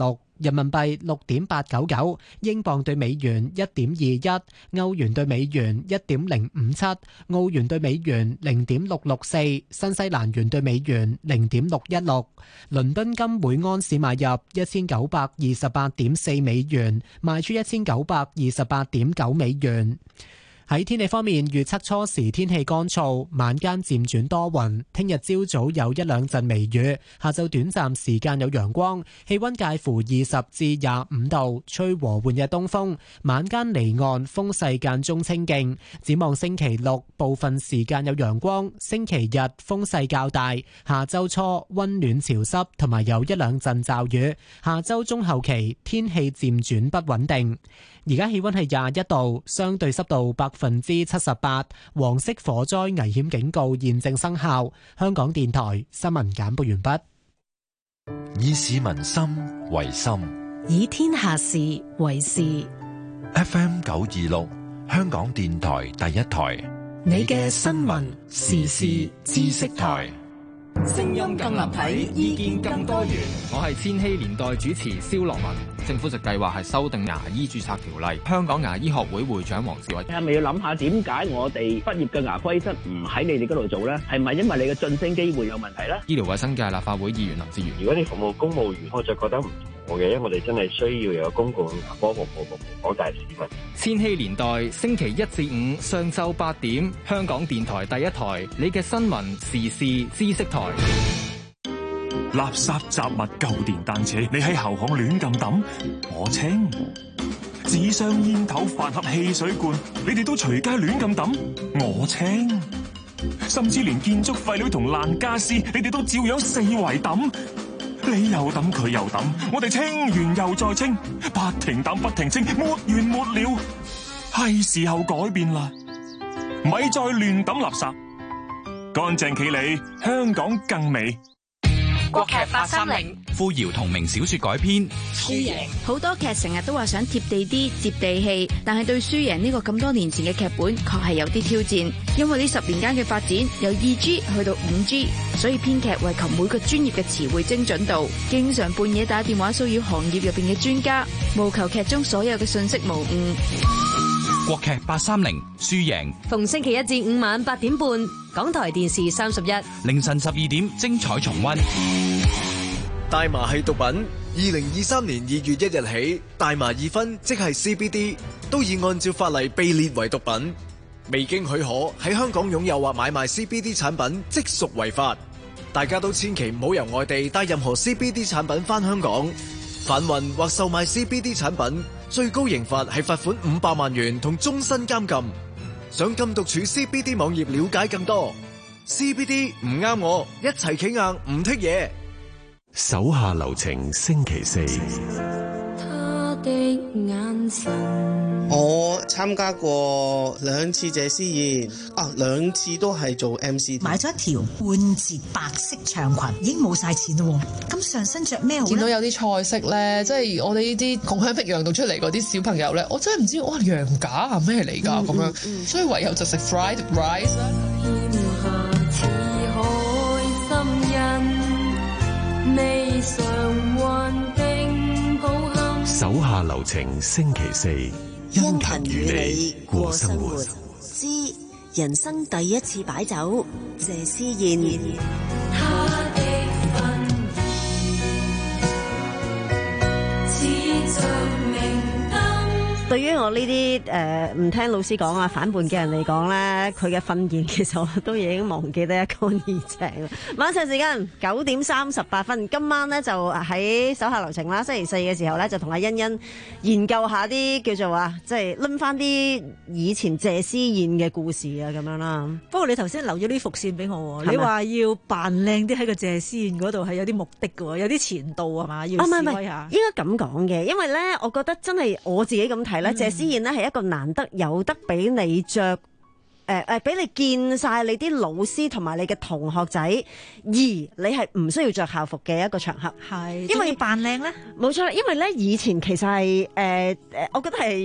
人民幣六點八九九，英鎊對美元一點二一，歐元對美元一點零五七，澳元對美元零點六六四，新西蘭元對美元零點六一六。倫敦金每安士買入一千九百二十八點四美元，賣出一千九百二十八點九美元。喺天氣方面，預測初時天氣乾燥，晚間漸轉多雲。聽日朝早有一兩陣微雨，下晝短暫時間有陽光，氣溫介乎二十至廿五度，吹和緩嘅東風。晚間離岸風勢間中清勁。展望星期六，部分時間有陽光，星期日風勢較大。下周初溫暖潮濕，同埋有一兩陣驟雨。下周中後期天氣漸轉不穩定。而家氣溫係廿一度，相對濕度百分之七十八，黃色火災危險警告現正生效。香港電台新聞簡報完畢。 以市民心為心， 以天下事為事。 F M 九二六，香港電台第一台， 你嘅新聞時事知識台。 聲音更立體，意見更多元。 我係千禧年代主持蕭樂文。政府就計劃係修訂牙醫註冊條例。香港牙醫學會會長黃志偉， 係咪要諗下點解我哋畢業嘅牙科醫生唔喺你哋嗰度做咧？係咪因為你嘅晉升機會有問題咧？ 醫療衛生界立法會議員林志源， 如果你服務公務員，我就覺得唔妥嘅，因為我哋真係需要有公共牙科服務服務廣大市民。 千禧年代星期一至五上晝八點，香港電台第一台，你嘅新聞時事知識台。 垃圾雜物、舊電單車，你喺後巷亂咁抌，我清；紙箱、煙頭、飯盒、汽水罐，你哋都隨街亂咁抌，我清；甚至連建築廢料同爛家私，你哋都照樣四圍抌。你又抌，佢又抌，我哋清完又再清，不停抌不停清，沒完沒了。係時候改變啦，咪再亂抌垃圾，乾淨企理，香港更美。 國劇八三零， 傅瑤同名小說改編。 輸贏好多劇成日都話想貼地啲、接地氣，但係對輸贏呢個咁多年前嘅劇本，確係有啲挑戰。因為呢十年間嘅發展，由二 G 去到五 G， 所以編劇為求每個專業嘅詞彙精準度，經常半夜打電話騷擾行業入邊嘅專家，務求劇中所有嘅信息無誤。 國劇八三零，輸贏， 逢星期一至五晚八點半，港台電視三十一， 凌晨十二點精彩重溫。 大麻係毒品，二零二三年二月一日起，大麻二酚即係 C B D 都已按照法例被列為毒品，未經許可喺香港擁有或買賣 C B D 產品即屬違法。大家都千祈唔好由外地帶任何 C B D 產品返香港，販運或售賣 C B D 產品，最高刑罰係罰款五百萬元同終身監禁。上禁毒處 C B D 網頁了解更多。C B D 唔啱我，一齊企硬唔剔嘢。 手下留情，星期四。 他的眼神， 我參加過兩次謝師宴，啊，兩次都係做 M C。 買咗一條半截白色長裙，已經冇晒錢啦。咁上身着咩好咧？ 見到有啲菜式咧，即係我哋呢啲窮鄉僻壤度出嚟嗰啲小朋友咧，我真係唔知哇羊架啊咩嚟㗎咁樣，嗯嗯、所以唯有就食 fried rice 啦。 手下留情，星期四，殷勤與你過生活。 之人生第一次擺酒，謝師宴。 對於我呢啲誒唔聽老師講啊反叛嘅人嚟講咧，佢嘅訓言其實我都已經忘記得一乾二淨啦。晚上時間九點三十八分，今晚咧就喺手下留情啦。星期四嘅時候咧，就同阿欣欣研究下啲叫做啊，即係攆翻啲以前謝師宴嘅故事啊咁樣啦。 不過你頭先留咗啲伏線俾我，你話要扮靚啲喺個謝師宴嗰度係有啲目的嘅喎，有啲前度係嘛？要示威下。 啊、應該咁講嘅，因為咧，我覺得真係我自己咁睇。謝師宴咧係一個難得有得俾你着誒誒，俾、呃、你見晒你啲老師同埋你嘅同學仔，而你係唔需要着校服嘅一個場合，係因為扮靚咧，冇錯啦。因為咧以前其實係誒誒，我覺得係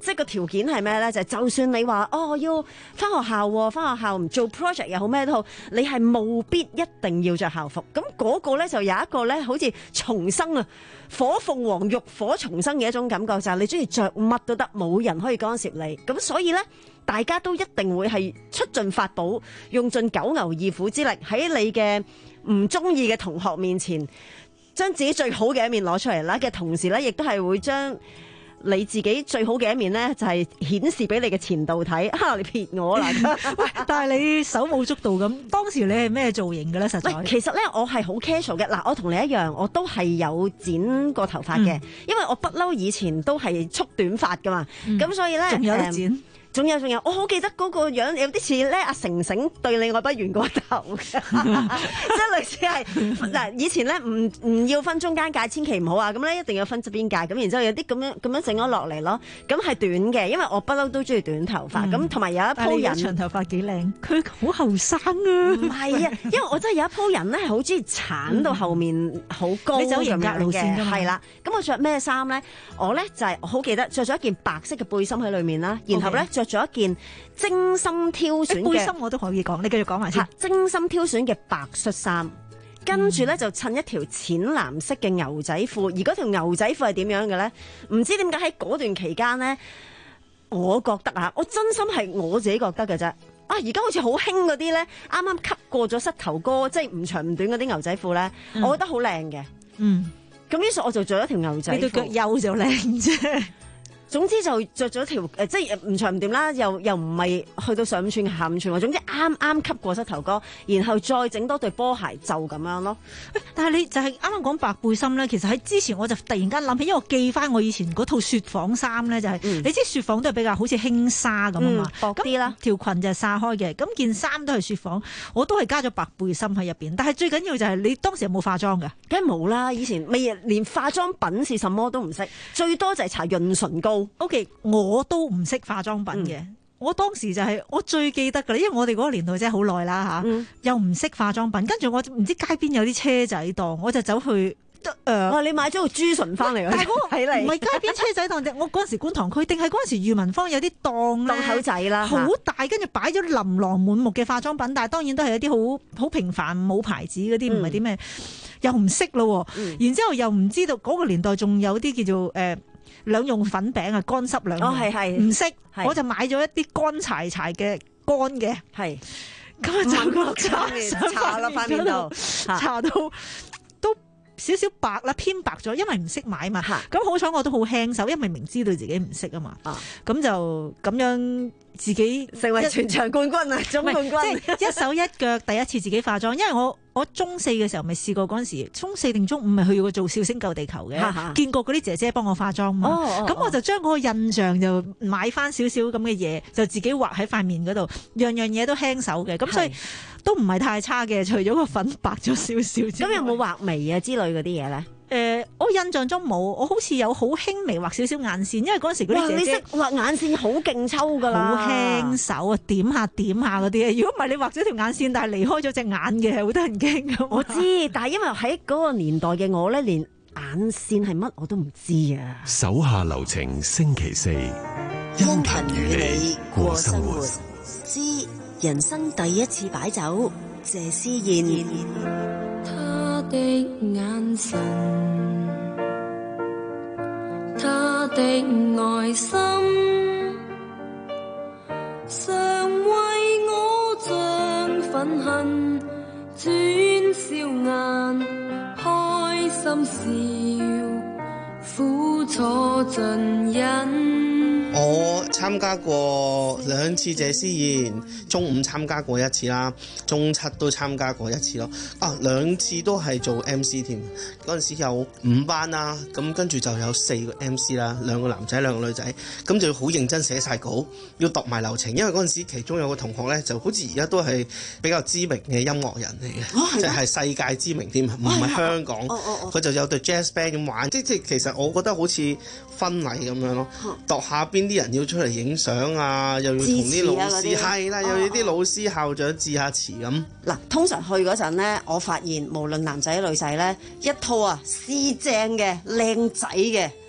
即係個條件係咩咧？就係、就算你話哦要翻學校，翻學校唔做 project 又好咩都好，你係務必一定要着校服。咁嗰個咧就有一個咧，好似重生啊，火鳳凰浴火重生嘅一種感覺，就係、是、你中意着乜都得，冇人可以干涉你。咁所以咧，大家都一定會係出盡法寶，用盡九牛二虎之力，喺你嘅唔中意嘅同學面前，將自己最好嘅一面攞出嚟啦嘅同時咧，亦都係會將你自己最好嘅一面咧，就係顯示俾你嘅前度睇。哈、啊！你撇我啦！ 喂，但係你手舞足蹈咁，當時你係咩造型嘅咧？實在， 其實咧我係好 casual 嘅。嗱，我同你一樣，我都係有剪過頭髮嘅，嗯、因為我不嬲以前都係束短髮噶嘛，咁、嗯、所以咧仲有得剪。嗯仲有仲有，我好記得嗰個樣有啲似咧阿成成對你愛不完嗰頭嘅，即係類似係嗱以前咧唔唔要分中間界，千祈唔好啊！咁咧一定要分側邊界，咁然之後有啲咁樣咁樣整咗落嚟咯。咁係短嘅，因為我不嬲都中意短頭髮。咁同埋有一鋪人長頭髮幾靚，佢好後生啊！ 唔係啊，因為我真係有一鋪人咧係好中意鏟到後面好高， 你走嚴格路線㗎嘛。 係啦，咁我着咩衫咧？我咧就係、是、好記得着咗一件白色嘅背心喺裏面啦，然後咧着咗一件精心挑選嘅、欸、背心，我都可以講，你繼續講埋先。精心挑選嘅白恤衫，跟住咧就襯一條淺藍色嘅牛仔褲，而嗰條牛仔褲係點樣嘅咧？唔知點解喺嗰段期間咧，我覺得啊，我真心係我自己覺得嘅啫。啊，而家好似好興嗰啲咧，啱啱吸過咗膝頭哥，即係唔長唔短嗰啲牛仔褲咧，嗯、我覺得好靚嘅。嗯，咁於是我就着咗條牛仔褲，你對腳幼就靚啫。總之就着咗條誒，即係唔長唔短啦，又又唔係去到上五寸下五寸喎。總之啱啱吸過膝頭哥，然後再整多對波鞋就咁樣咯。 但係你就係啱啱講白背心咧，其實喺之前我就突然間諗起，因為我記翻我以前嗰套雪紡衫咧，就係、是嗯、你知雪紡都係比較好似輕紗咁啊嘛，薄啲啦，條裙就係紗開嘅，咁件衫都係雪紡，我都係加咗白背心喺入邊。但係最緊要就係你當時有冇化妝㗎？ 梗係冇啦，以前未連化妝品是什麼都唔識，最多就係搽潤唇膏。 O.K. 我都唔識化妝品嘅，嗯、我當時就係、是、我最記得㗎啦，因為我哋嗰個年代真係好耐啦嚇，嗯、又唔識化妝品，跟住我唔知街邊有啲車仔檔，我就走去誒，呃哦、你買咗個珠唇翻嚟， 但係嗰個唔係街邊車仔檔，我嗰陣時觀塘區定係嗰陣時裕民坊有啲檔咧， 檔口仔啦， 好大，跟住擺咗琳琅滿目嘅化妝品，但係當然都係一啲好好平凡冇牌子嗰啲，唔係啲咩，又唔識咯，嗯、然之後又唔知道嗰、嗰個年代仲有啲叫做誒。呃兩用粉餅啊，乾濕兩用， 哦係係， 唔識，我就買咗一啲乾柴柴嘅乾嘅，係，咁啊就個搽搽落塊面度， 搽到都少少白啦，偏白咗，因為唔識買嘛。咁好彩我都好輕手，因為明知道自己唔識啊嘛。咁就咁樣自己成為全場冠軍啊，總冠軍， 即係一手一腳第一次自己化妝，因為我。我中四嘅時候咪試過嗰陣時，中四定中五咪去過做笑星救地球嘅，哈哈見過嗰啲姐姐幫我化妝嘛，咁、哦哦、我就將嗰個印象就買翻少少咁嘅嘢，就自己畫喺塊面嗰度，樣樣嘢都輕手嘅，咁所以都唔係太差嘅，除咗個粉白咗少少之外。 咁有冇畫眉啊之類嗰啲嘢咧？ 誒、呃，我印象中冇，我好似有好輕微畫少少眼線，因為嗰陣時嗰啲姐姐畫眼線好勁抽噶啦， 好輕手啊，點下點下嗰啲。如果唔係你畫咗條眼線，但係離開咗隻眼嘅，好得人驚噶。 我知，但係因為喺嗰個年代嘅我咧，連眼線係乜我都唔知啊。 手下留情，星期四， 因勤與你過生活之人生第一次擺酒，謝思燕。 他的眼神，他的愛心，常為我像憤恨轉笑顏，開心笑，苦楚盡忍。 我參加過兩次謝師宴，中五參加過一次啦，中七都參加過一次咯。啊，兩次都係做 M C 添。嗰陣時有五班啦，咁跟住就有四個 M C 啦，兩個男仔兩個女仔，咁就要好認真寫晒稿，要讀埋流程。因為嗰陣時其中有個同學咧，就好似而家都係比較知名嘅音樂人嚟嘅，即係、哦、世界知名添，唔係香港。佢、哦哦哦、就有對 jazz band 咁玩，即即其實我覺得好似婚禮咁樣咯，度下邊啲人要出嚟影相啊，又要同啲老師係啦，又要啲老師校長致下詞咁。 嗱，通常去嗰陣咧，我發現無論男仔女仔咧，一套啊四正嘅靚仔嘅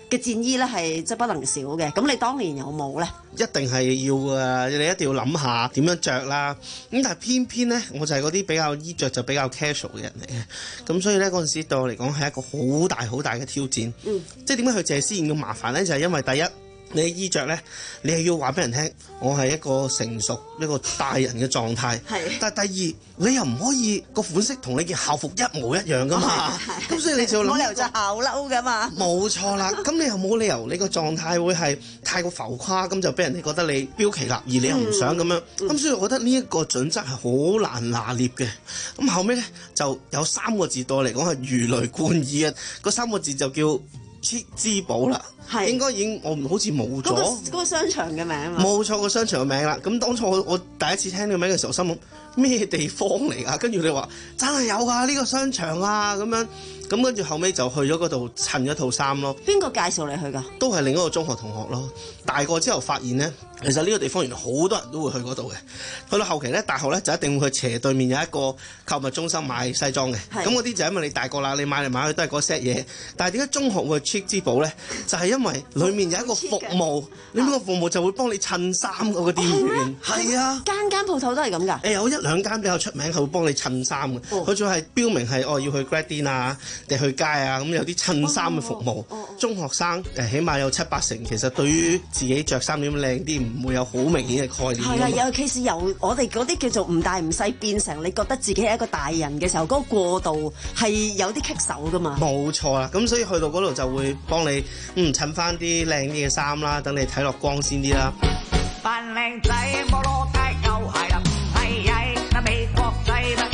嘅戰衣咧係即係不能少嘅。咁你當年有冇咧？ 一定係要㗎，你一定要諗下點樣着啦。咁但係偏偏咧，我就係嗰啲比較衣着就比較 casual 嘅人嚟嘅。咁所以咧嗰陣時對我嚟講係一個好大好大嘅挑戰。嗯，即係點解去謝師宴咁麻煩咧？就係、是、因為第一。你嘅衣着咧，你係要話俾人聽，我係一個成熟一個大人嘅狀態。係。但係第二，你又唔可以個款式同你件校服一模一樣噶嘛。咁所以你就諗。冇理由就校褸噶嘛。冇錯啦，咁你又冇理由你個狀態會係太過浮誇，咁就俾人哋覺得你標奇立異，你又唔想咁樣。咁、嗯、所以我覺得呢一個準則係好難拿捏嘅。咁後尾咧就有三個字對我嚟講係如雷貫耳啊！嗰三個字就叫chic之寶啦。應該已經我好似冇咗嗰個嗰個商場嘅名嘛，冇錯個商場嘅名啦。咁當初我我第一次聽呢個名嘅時候，心諗咩地方嚟㗎？跟住你話真係有㗎呢個商場啊咁樣。咁跟住後尾就去咗嗰度襯咗套衫咯。邊個介紹你去㗎？都係另一個中學同學咯。大個之後發現咧，其實呢個地方原來好多人都會去嗰度嘅。去到後期咧，大學咧就一定會去斜對面有一個購物中心買西裝嘅。咁嗰啲就因為你大個啦，你買嚟買去都係嗰 set 嘢。但係點解中學會 chic 之寶咧？就係、是、因為裡面有一個服務，你呢個服務就會幫你襯衫嗰個店員。係、哦、啊，間間鋪頭都係咁㗎。誒有一兩間比較出名係會幫你襯衫嘅。佢仲係標明係哦要去 grad din 啊。你去街啊，咁有啲襯衫嘅服務。哦哦哦、中學生誒，起碼有七八成，其實對於自己着衫點靚啲，唔會有好明顯嘅概念。係啊，尤其是由我哋嗰啲叫做唔大唔細變成你覺得自己係一個大人嘅時候，嗰、嗰個過渡係有啲棘手噶嘛。冇錯啦，咁所以去到嗰度就會幫你嗯襯翻啲靚啲嘅衫啦，等你睇落光鮮啲啦。扮靚仔摩羅街舊鞋啦，唔係曳，嗱美國仔啦。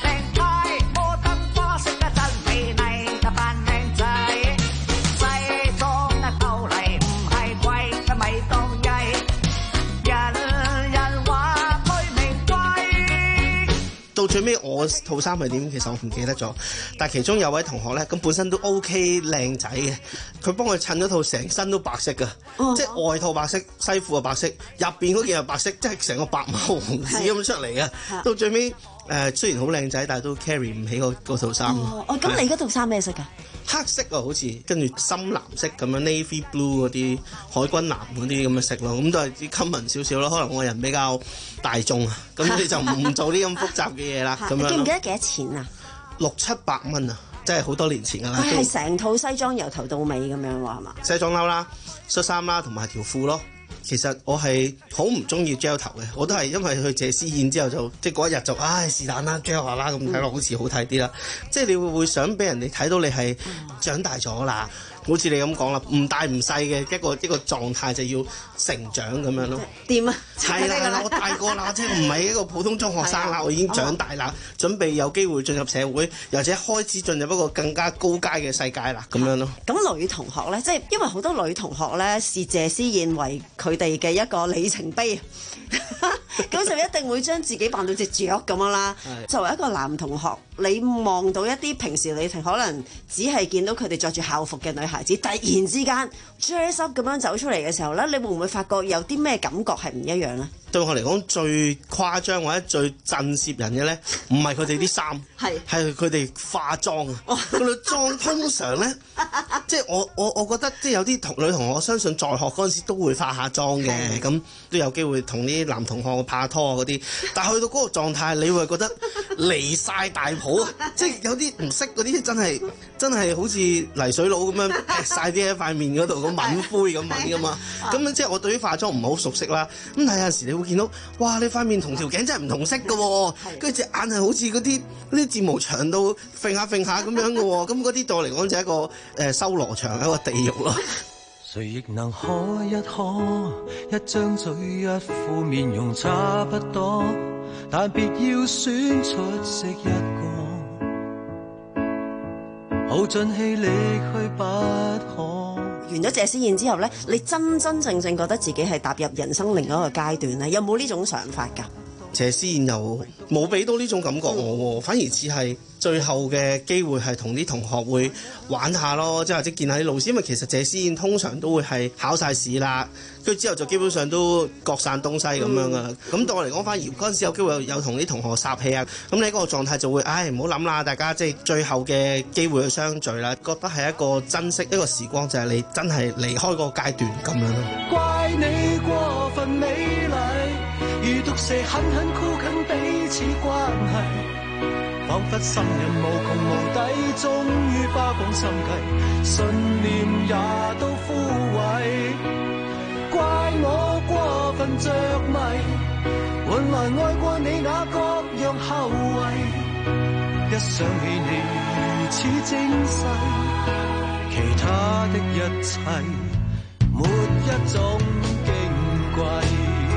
到最尾我套衫係點？其實我唔記得咗，但係其中有位同學咧，咁本身都 OK 靚仔嘅，佢幫佢襯咗套成身都白色嘅，哦、即係外套白色，西褲係白色，入邊嗰件係白色，即係成個白馬王子咁出嚟嘅。到最尾誒、呃，雖然好靚仔，但係都 carry 唔起嗰套衫。哦，咁、哦、你嗰套衫咩色㗎？黑色啊，好似跟住深藍色咁樣 navy blue 嗰啲海軍藍嗰啲咁嘅色咯，咁都係啲 common 少少咯。可能我人比較大眾啊，咁你就唔做啲咁複雜嘅嘢啦。咁樣你記唔記得幾多錢啊？六七百蚊啊，即係好多年前㗎啦。佢係成套西裝由頭到尾咁樣喎，係嘛？西裝褸啦、恤衫啦，同埋條褲咯。其實我係好唔中意 gel 頭嘅，我都係因為去謝師宴之後就即係嗰一日就唉是但啦 gel 下啦，咁睇落好似好睇啲啦。即係你會會想俾人哋睇到你係長大咗啦。好似你咁講啦，唔大唔細嘅一個一個狀態就要成長咁樣咯。點啊？係啦係啦，我大個啦，即係唔係一個普通中學生啦，我已經長大啦，準備有機會進入社會，又或者開始進入一個更加高階嘅世界啦，咁樣咯。咁女同學咧，即係因為好多女同學咧視謝師宴為佢哋嘅一個里程碑，咁就一定會將自己扮到隻雀咁樣啦。作為一個男同學，你望到一啲平時你可能只係見到佢哋着住校服嘅女孩子，突然之間 dress up 咁樣走出嚟嘅時候咧，你會唔會發覺有啲咩感覺係唔一樣咧？對我嚟講最誇張或者最震懾人嘅咧，唔係佢哋啲衫，係係佢哋化妝啊！佢哋妝通常咧，即係我我我覺得即係有啲同女同學，我相信在學嗰陣時都會化下妝嘅，咁都有機會同啲男同學拍拖啊嗰啲。但係去到嗰個狀態，你會覺得離晒大譜啊！即係有啲唔識嗰啲真係真係好似泥水佬咁樣劈晒啲喺塊面嗰度咁抿灰咁抿噶嘛。咁樣即係我對於化妝唔係好熟悉啦。咁但係有時你會見到，哇！你塊面同條頸真係唔同色㗎喎，跟住隻眼係好似嗰啲嗰啲睫毛長到揈下揈下咁樣㗎喎，咁嗰啲對我嚟講就係一個誒、呃、修羅場，一個地獄咯。誰亦能可一可，一張嘴一副面容差不多，但別要選出色一個，耗盡氣力去不可。完咗謝師宴之後咧，你真真正正覺得自己係踏入人生另一個階段咧，有冇呢種想法㗎？ 謝思燕又冇俾到呢種感覺我喎，反而似係最後嘅機會係同啲同學會玩下咯，即係或者見下啲老師，因為其實謝思燕通常都會係考晒試啦，跟住之後就基本上都各散東西咁樣噶啦。咁、嗯、對我嚟講，反而嗰陣時有機會有有同啲同學霎氣啊，咁你嗰個狀態就會，唉唔好諗啦，大家即係最後嘅機會去相聚啦，覺得係一個珍惜一個時光，就係、是、你真係離開嗰個階段咁樣咯。 怪你過分美麗，如毒蛇狠狠箍緊彼此關係。彷彿心人無窮無底，終於花光心計，信念也都枯萎。怪我過分着迷，換來愛過你那各樣後遺。一想起你如此精細，其他的一切沒一種矜貴。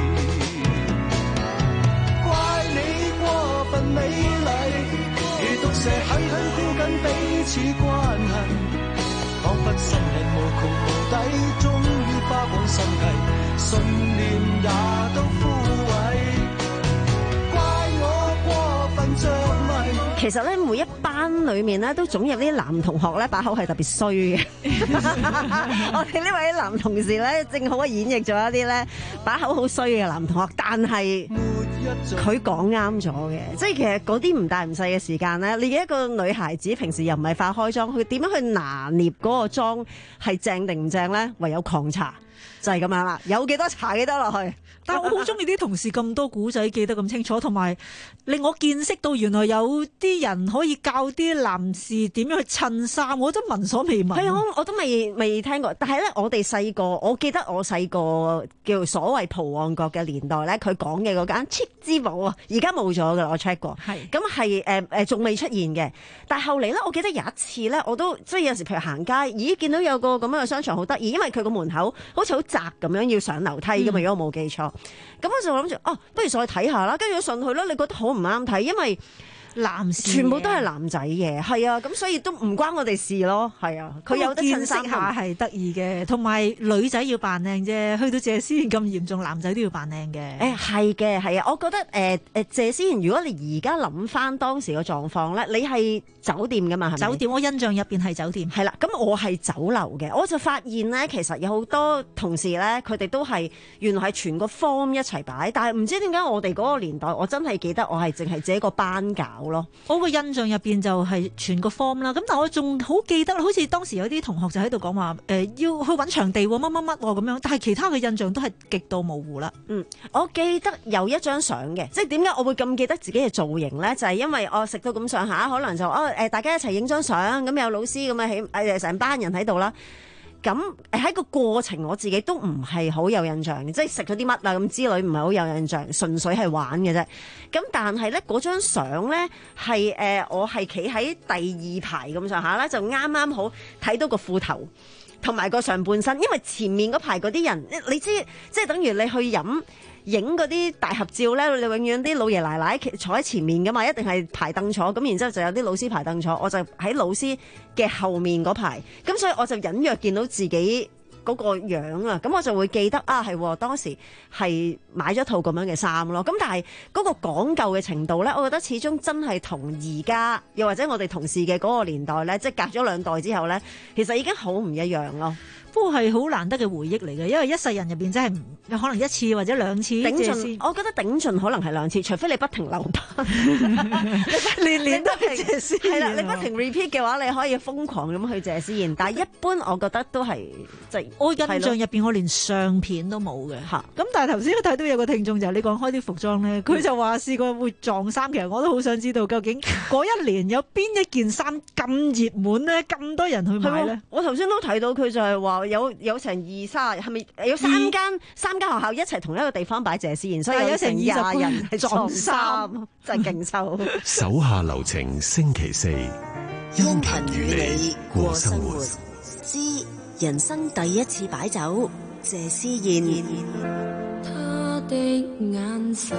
怪你過分美麗，如毒蛇狠狠箍緊彼此關係，彷彿心人無窮無底，終於花光心計，信念也都枯萎。怪我過分着迷。 其實咧，每一班裏面咧，都總有啲男同學咧，把口係特別衰嘅。我哋呢位男同事咧，正好演繹咗一啲咧，把口好衰嘅男同學，但係佢講啱咗嘅，即係其實嗰啲唔大唔細嘅時間咧，你一個女孩子平時又唔係化開妝，佢點樣去拿捏嗰個妝係正定唔正咧？唯有狂搽，就係咁樣啦。有幾多搽幾多落去。 但係我好中意啲同事咁多古仔記得咁清楚，同埋令我見識到原來有啲人可以教啲男士點樣去襯衫，我都聞所未聞。 係啊，我都未未聽過。但係咧，我哋細個，我記得我細個叫所謂蒲旺角嘅年代咧，佢講嘅嗰間 Cheap 之寶啊，而家冇咗㗎啦，我 check 過。係咁係誒誒，仲未出現嘅。但係後嚟咧，我記得有一次咧，我都即係有時譬如行街，咦見到有個咁樣嘅商場好得意，因為佢個門口好似好窄咁樣，要上樓梯㗎嘛，嗯、如果我冇記錯。咁我就諗住，哦，不如上去睇下啦。跟住上去啦，你覺得好唔啱睇，因為男士全部都係男仔嘅，係啊，咁所以都唔關我哋事咯，係啊。佢有得襯衫下係得意嘅，同埋女仔要扮靚啫。去到謝思燕咁嚴重，男仔都要扮靚嘅。誒係嘅，係啊。我覺得誒誒、呃、謝思燕，如果你而家諗翻當時嘅狀況咧，你係酒店㗎嘛？係咪？酒店，我印象入邊係酒店。係啦，咁我係酒樓嘅，我就發現咧，其實有好多同事咧，佢哋都係原來係全個 form 一齊擺，但係唔知點解我哋嗰個年代，我真係記得我係淨係自己個班搞咯。我個印象入邊就係全個 form 啦，咁但係我仲好記得，好似當時有啲同學就喺度講話誒要去揾場地乜乜乜乜咁樣，但係其他嘅印象都係極度模糊啦。嗯，我記得有一張相嘅，即係點解我會咁記得自己嘅造型咧？就係、是、因為我食到咁上下，可能就哦誒大家一齊影張相，咁有老師咁啊起誒成班人喺度啦。咁喺個過程我自己都唔係好有印象嘅，即係食咗啲乜啊咁之類，唔係好有印象，純粹係玩嘅啫。咁但係咧嗰張相咧係誒我係企喺第二排咁上下啦，就啱啱好睇到個褲頭同埋個上半身，因為前面嗰排嗰啲人，你知即係等於你去飲影嗰啲大合照咧，你永遠啲老爺奶奶坐喺前面噶嘛，一定係排凳坐，咁然之後就有啲老師排凳坐，我就喺老師嘅後面嗰排，咁所以我就隱約見到自己嗰個樣啊，咁我就會記得啊，係當時係買咗套咁樣嘅衫咯。咁但係嗰個講究嘅程度咧，我覺得始終真係同而家又或者我哋同事嘅嗰個年代咧，即係隔咗兩代之後咧，其實已經好唔一樣咯。不過係好難得嘅回憶嚟嘅，因為一世人入邊真係有可能一次或者兩次頂盡。我覺得頂盡可能係兩次，除非你不停留班，年年都係謝思燕。係啦，你不停 repeat 嘅話，你可以瘋狂咁去謝思燕。但係一般我覺得都係即係我印象入邊，我連相片都冇嘅嚇。咁但係頭先都睇到有個聽眾就係你講開啲服裝咧，佢就話試過會撞衫。其實我都好想知道究竟嗰一年有邊一件衫咁熱門咧，咁多人去買咧？我頭先都睇到佢就係話。有有成二三，係咪有三間三間學校一齊同一個地方擺謝思燕，所以有成廿人係撞衫，真係勁抽。 手下留情，星期四， 因勤與你過生活之人生第一次擺酒，謝思燕。 他的眼神，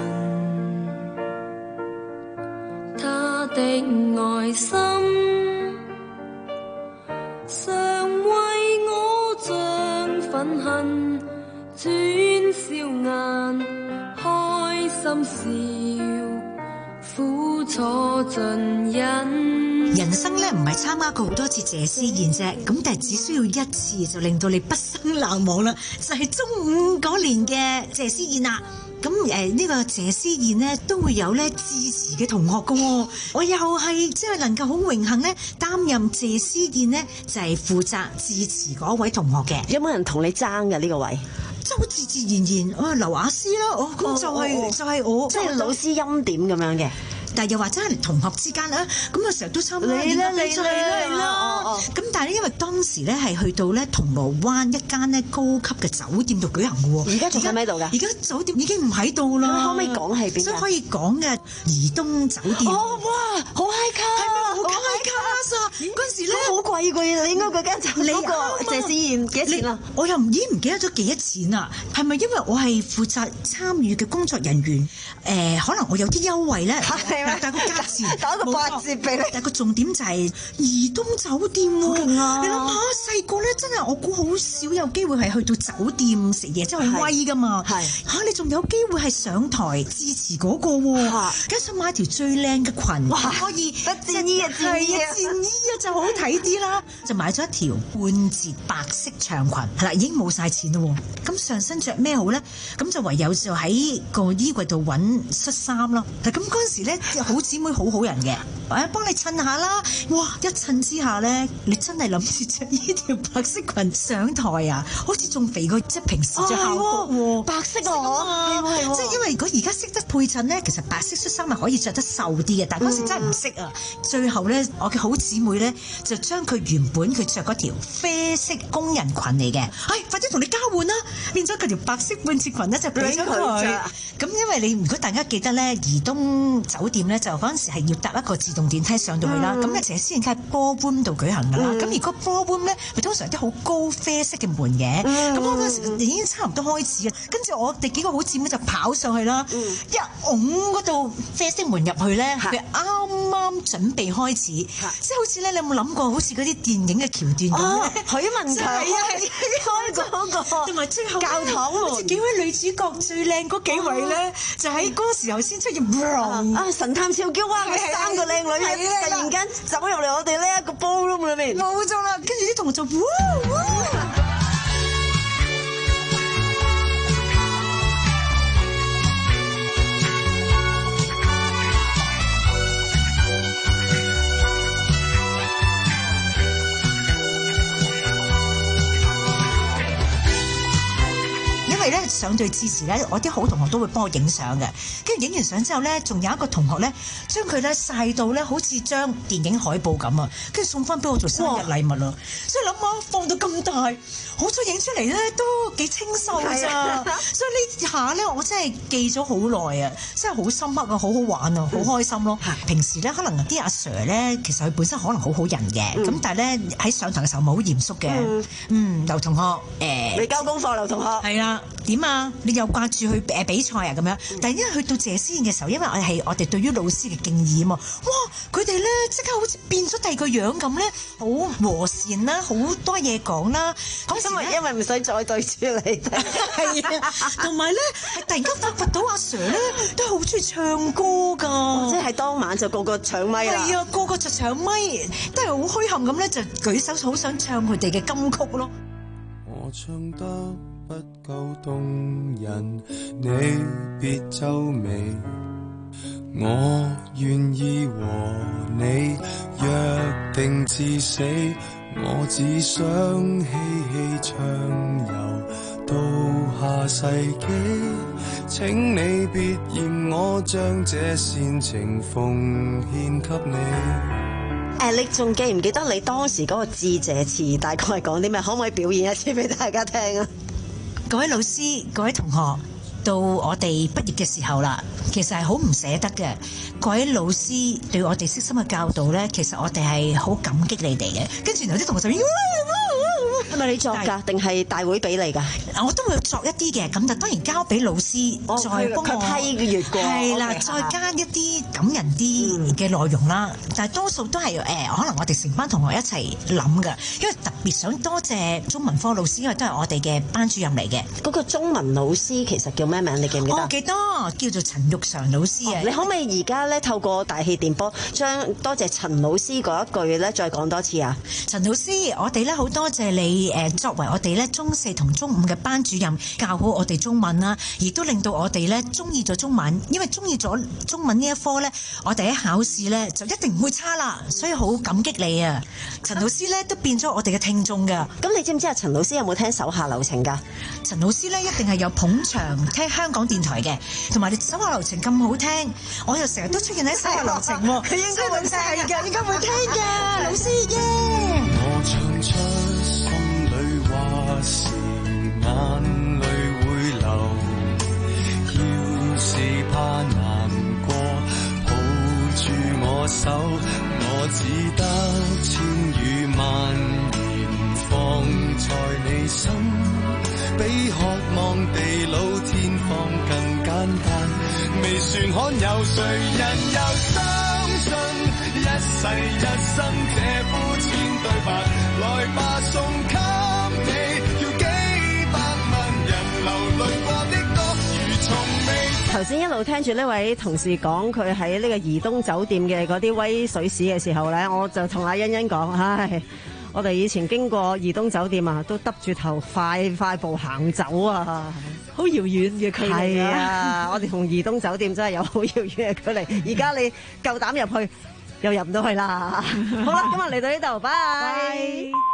他的愛心，常為我像憤恨，轉笑顏，開心笑，苦楚盡忍。 人生咧唔係參加過好多次謝師宴啫，咁但係只需要一次就令到你畢生難忘啦，就係、是、中五嗰年嘅謝師宴啦。咁誒呢個謝師宴呢，都會有咧致辭嘅同學㗎喎，我又係即係能夠好榮幸咧擔任謝師宴呢，就係、是、負責致辭嗰位同學嘅。 有冇人同你爭嘅呢個位？ 即係好自自然然，我係劉雅詩啦，我咁就係、是哦、就係我， 即係老師欽點咁樣嘅。 但係又話真係同學之間啊，咁啊成日都參加， 你啦你啦啦啦，咁但係因為當時咧係去到咧銅鑼灣一間咧高級嘅酒店度舉行嘅喎， 而家仲喺咪度㗎？ 而家酒店已經唔喺度啦。 可唔可以講係邊？ 所以可以講嘅怡東酒店。 哦哇，好 high class， 係咪好 high class 啊？嗰陣時咧好貴㗎，你應該嗰間酒店嗰個謝師宴幾多錢啊？ 我又唔已經唔記得咗幾多錢啦。係咪因為我係負責參與嘅工作人員？誒，可能我有啲優惠咧，但係個價錢打個八折俾你。 但係個重點就係怡東酒店喎，你諗下細個咧真係我估好少有機會係去到酒店食嘢，真係好威㗎嘛。係嚇你仲有機會係上台致辭嗰個喎，加上買條最靚嘅裙，可以戰衣啊戰衣啊戰衣啊就好睇啲啦，就買咗一條半截白色長裙，係啦已經冇晒錢啦喎。咁上身着咩好咧？咁就唯有就喺個衣櫃度揾恤衫啦。咁嗰陣時咧，好姊妹好好人嘅，誒幫你襯下啦。哇！一襯之下咧，你真係諗住着呢條白色裙上台啊，好似仲肥過即係平時着校服喎。 白色啊，係喎係喎。 即係因為如果而家識得配襯咧，其實白色恤衫係可以着得瘦啲嘅，但係嗰時真係唔識啊。最後咧，我嘅好姊妹咧就將佢原本佢着嗰條啡色工人裙嚟嘅，唉，快啲同你交換啦，變咗佢條白色半截裙咧就俾咗佢。咁因為你如果大家記得咧，怡東酒店咧就嗰陣時係要搭一個自動電梯上到去啦。咁咧謝師宴喺 ballroom 度舉行㗎啦。咁、嗯、而個 ballroom 咧，咪通常啲好高啡色嘅門嘅。咁、嗯、我嗰陣時已經差唔多開始啊。跟住我哋幾個好姊妹就跑上去啦，嗯、一擁嗰度啡色門入去咧，佢啱啱準備開始，即係好似咧，你有冇諗過好似嗰啲電影嘅橋段咁咧？ 許文強開嗰個， 同埋最後教堂門， 好似幾位女主角最靚嗰幾位咧，就喺嗰個時候先出現。 啊！神探俏嬌啊！三個靚女突然間走入嚟我哋呢一個 ballroom 裏面， 冇錯啦。跟住啲同學就哇哇。因為咧上到致辭咧，我啲好同學都會幫我影相嘅。跟住影完相之後咧，仲有一個同學咧，將佢咧曬到咧，好似張電影海報咁啊！跟住送翻俾我做生日禮物啦。所以諗下放到咁大，好彩影出嚟咧都幾清秀咋。所以呢下咧，我真係記咗好耐啊，真係好深刻啊，好好玩啊，好開心咯。嗯、平時咧可能啲阿 Sir 咧，其實佢本身可能好好人嘅，咁、嗯、但係咧喺上堂嘅時候咪好嚴肅嘅。嗯，嗯，劉同學，誒、欸， 你交功課，劉同學， 係啦。點啊？你又掛住去誒比賽啊？咁樣，但係因為去到謝師宴嘅時候，因為我係我哋對於老師嘅敬意啊嘛，哇！佢哋咧即刻好似變咗第二個樣咁咧，好和善啦，好多嘢講啦。 因為因為唔使再對住你， 係啊，同埋咧係突然間發掘到阿 Sir 咧都好中意唱歌㗎， 即係當晚就個個搶咪啦。 係啊，個個就搶咪，都係好虛憾咁咧，就舉手好想唱佢哋嘅金曲咯。 我唱得不夠動人，你別皺眉。我願意和你約定至死，我只想嬉戲暢遊到下世紀。請你別嫌我將這煽情奉獻給你。 誒，你仲記唔記得你當時嗰個致謝詞大概係講啲咩？可唔可以表演一次俾大家聽啊？ 各位老師、各位同學，到我哋畢業嘅時候啦，其實係好唔捨得嘅。各位老師對我哋悉心嘅教導咧，其實我哋係好感激你哋嘅。跟住然後啲同學就哇哇哇係咪你作㗎？定係大會俾你㗎？ 我都會作一啲嘅，咁就當然交俾老師， 哦、 再幫我佢批嘅閱過， 係啦， okay， 再加一啲感人啲嘅內容啦。嗯、但係多數都係誒、呃，可能我哋成班同學一齊諗㗎，因為特別想多謝中文科老師，因為都係我哋嘅班主任嚟嘅。 嗰個中文老師其實叫咩名？你記唔記得？ 我記得叫做陳玉常老師啊、 哦。你可唔可以而家咧透過大氣電波，將多謝陳老師嗰一句咧再講多次啊？ 陳老師，我哋咧好多謝你誒，作為我哋咧中四同中五嘅班主任，教好我哋中文啦，亦都令到我哋咧中意咗中文。因為中意咗中文呢一科咧，我哋喺考試咧就一定唔會差啦，所以好感激你啊！陳老師咧都變咗我哋嘅聽眾㗎。 咁你知唔知啊？陳老師有冇聽手下留情㗎？ 陳老師咧一定係有捧場聽香港電台嘅，同埋你手下留情咁好聽，我又成日都出現喺手下留情喎。佢應該會係㗎，應該會聽㗎，老師耶！ 我唱出心裏話時，眼淚會流。要是怕難過，抱住我手，我只得千語萬言放在你心，比渴望地老天荒更簡單。微船罕有誰人又相信一世一生這膚淺對白？來吧送給你，叫幾百萬人流淚過的歌如從未。 頭先一路聽住呢位同事講佢喺呢個怡東酒店嘅嗰啲威水史嘅時候咧，我就同阿欣欣講，唉，我哋以前經過怡東酒店啊，都耷住頭快快步行走啊， 好遙遠嘅距離啊！啊我哋同怡東酒店真係有好遙遠嘅距離。而家你夠膽入去，又入唔到去啦。好啦，今日嚟到呢度，拜拜。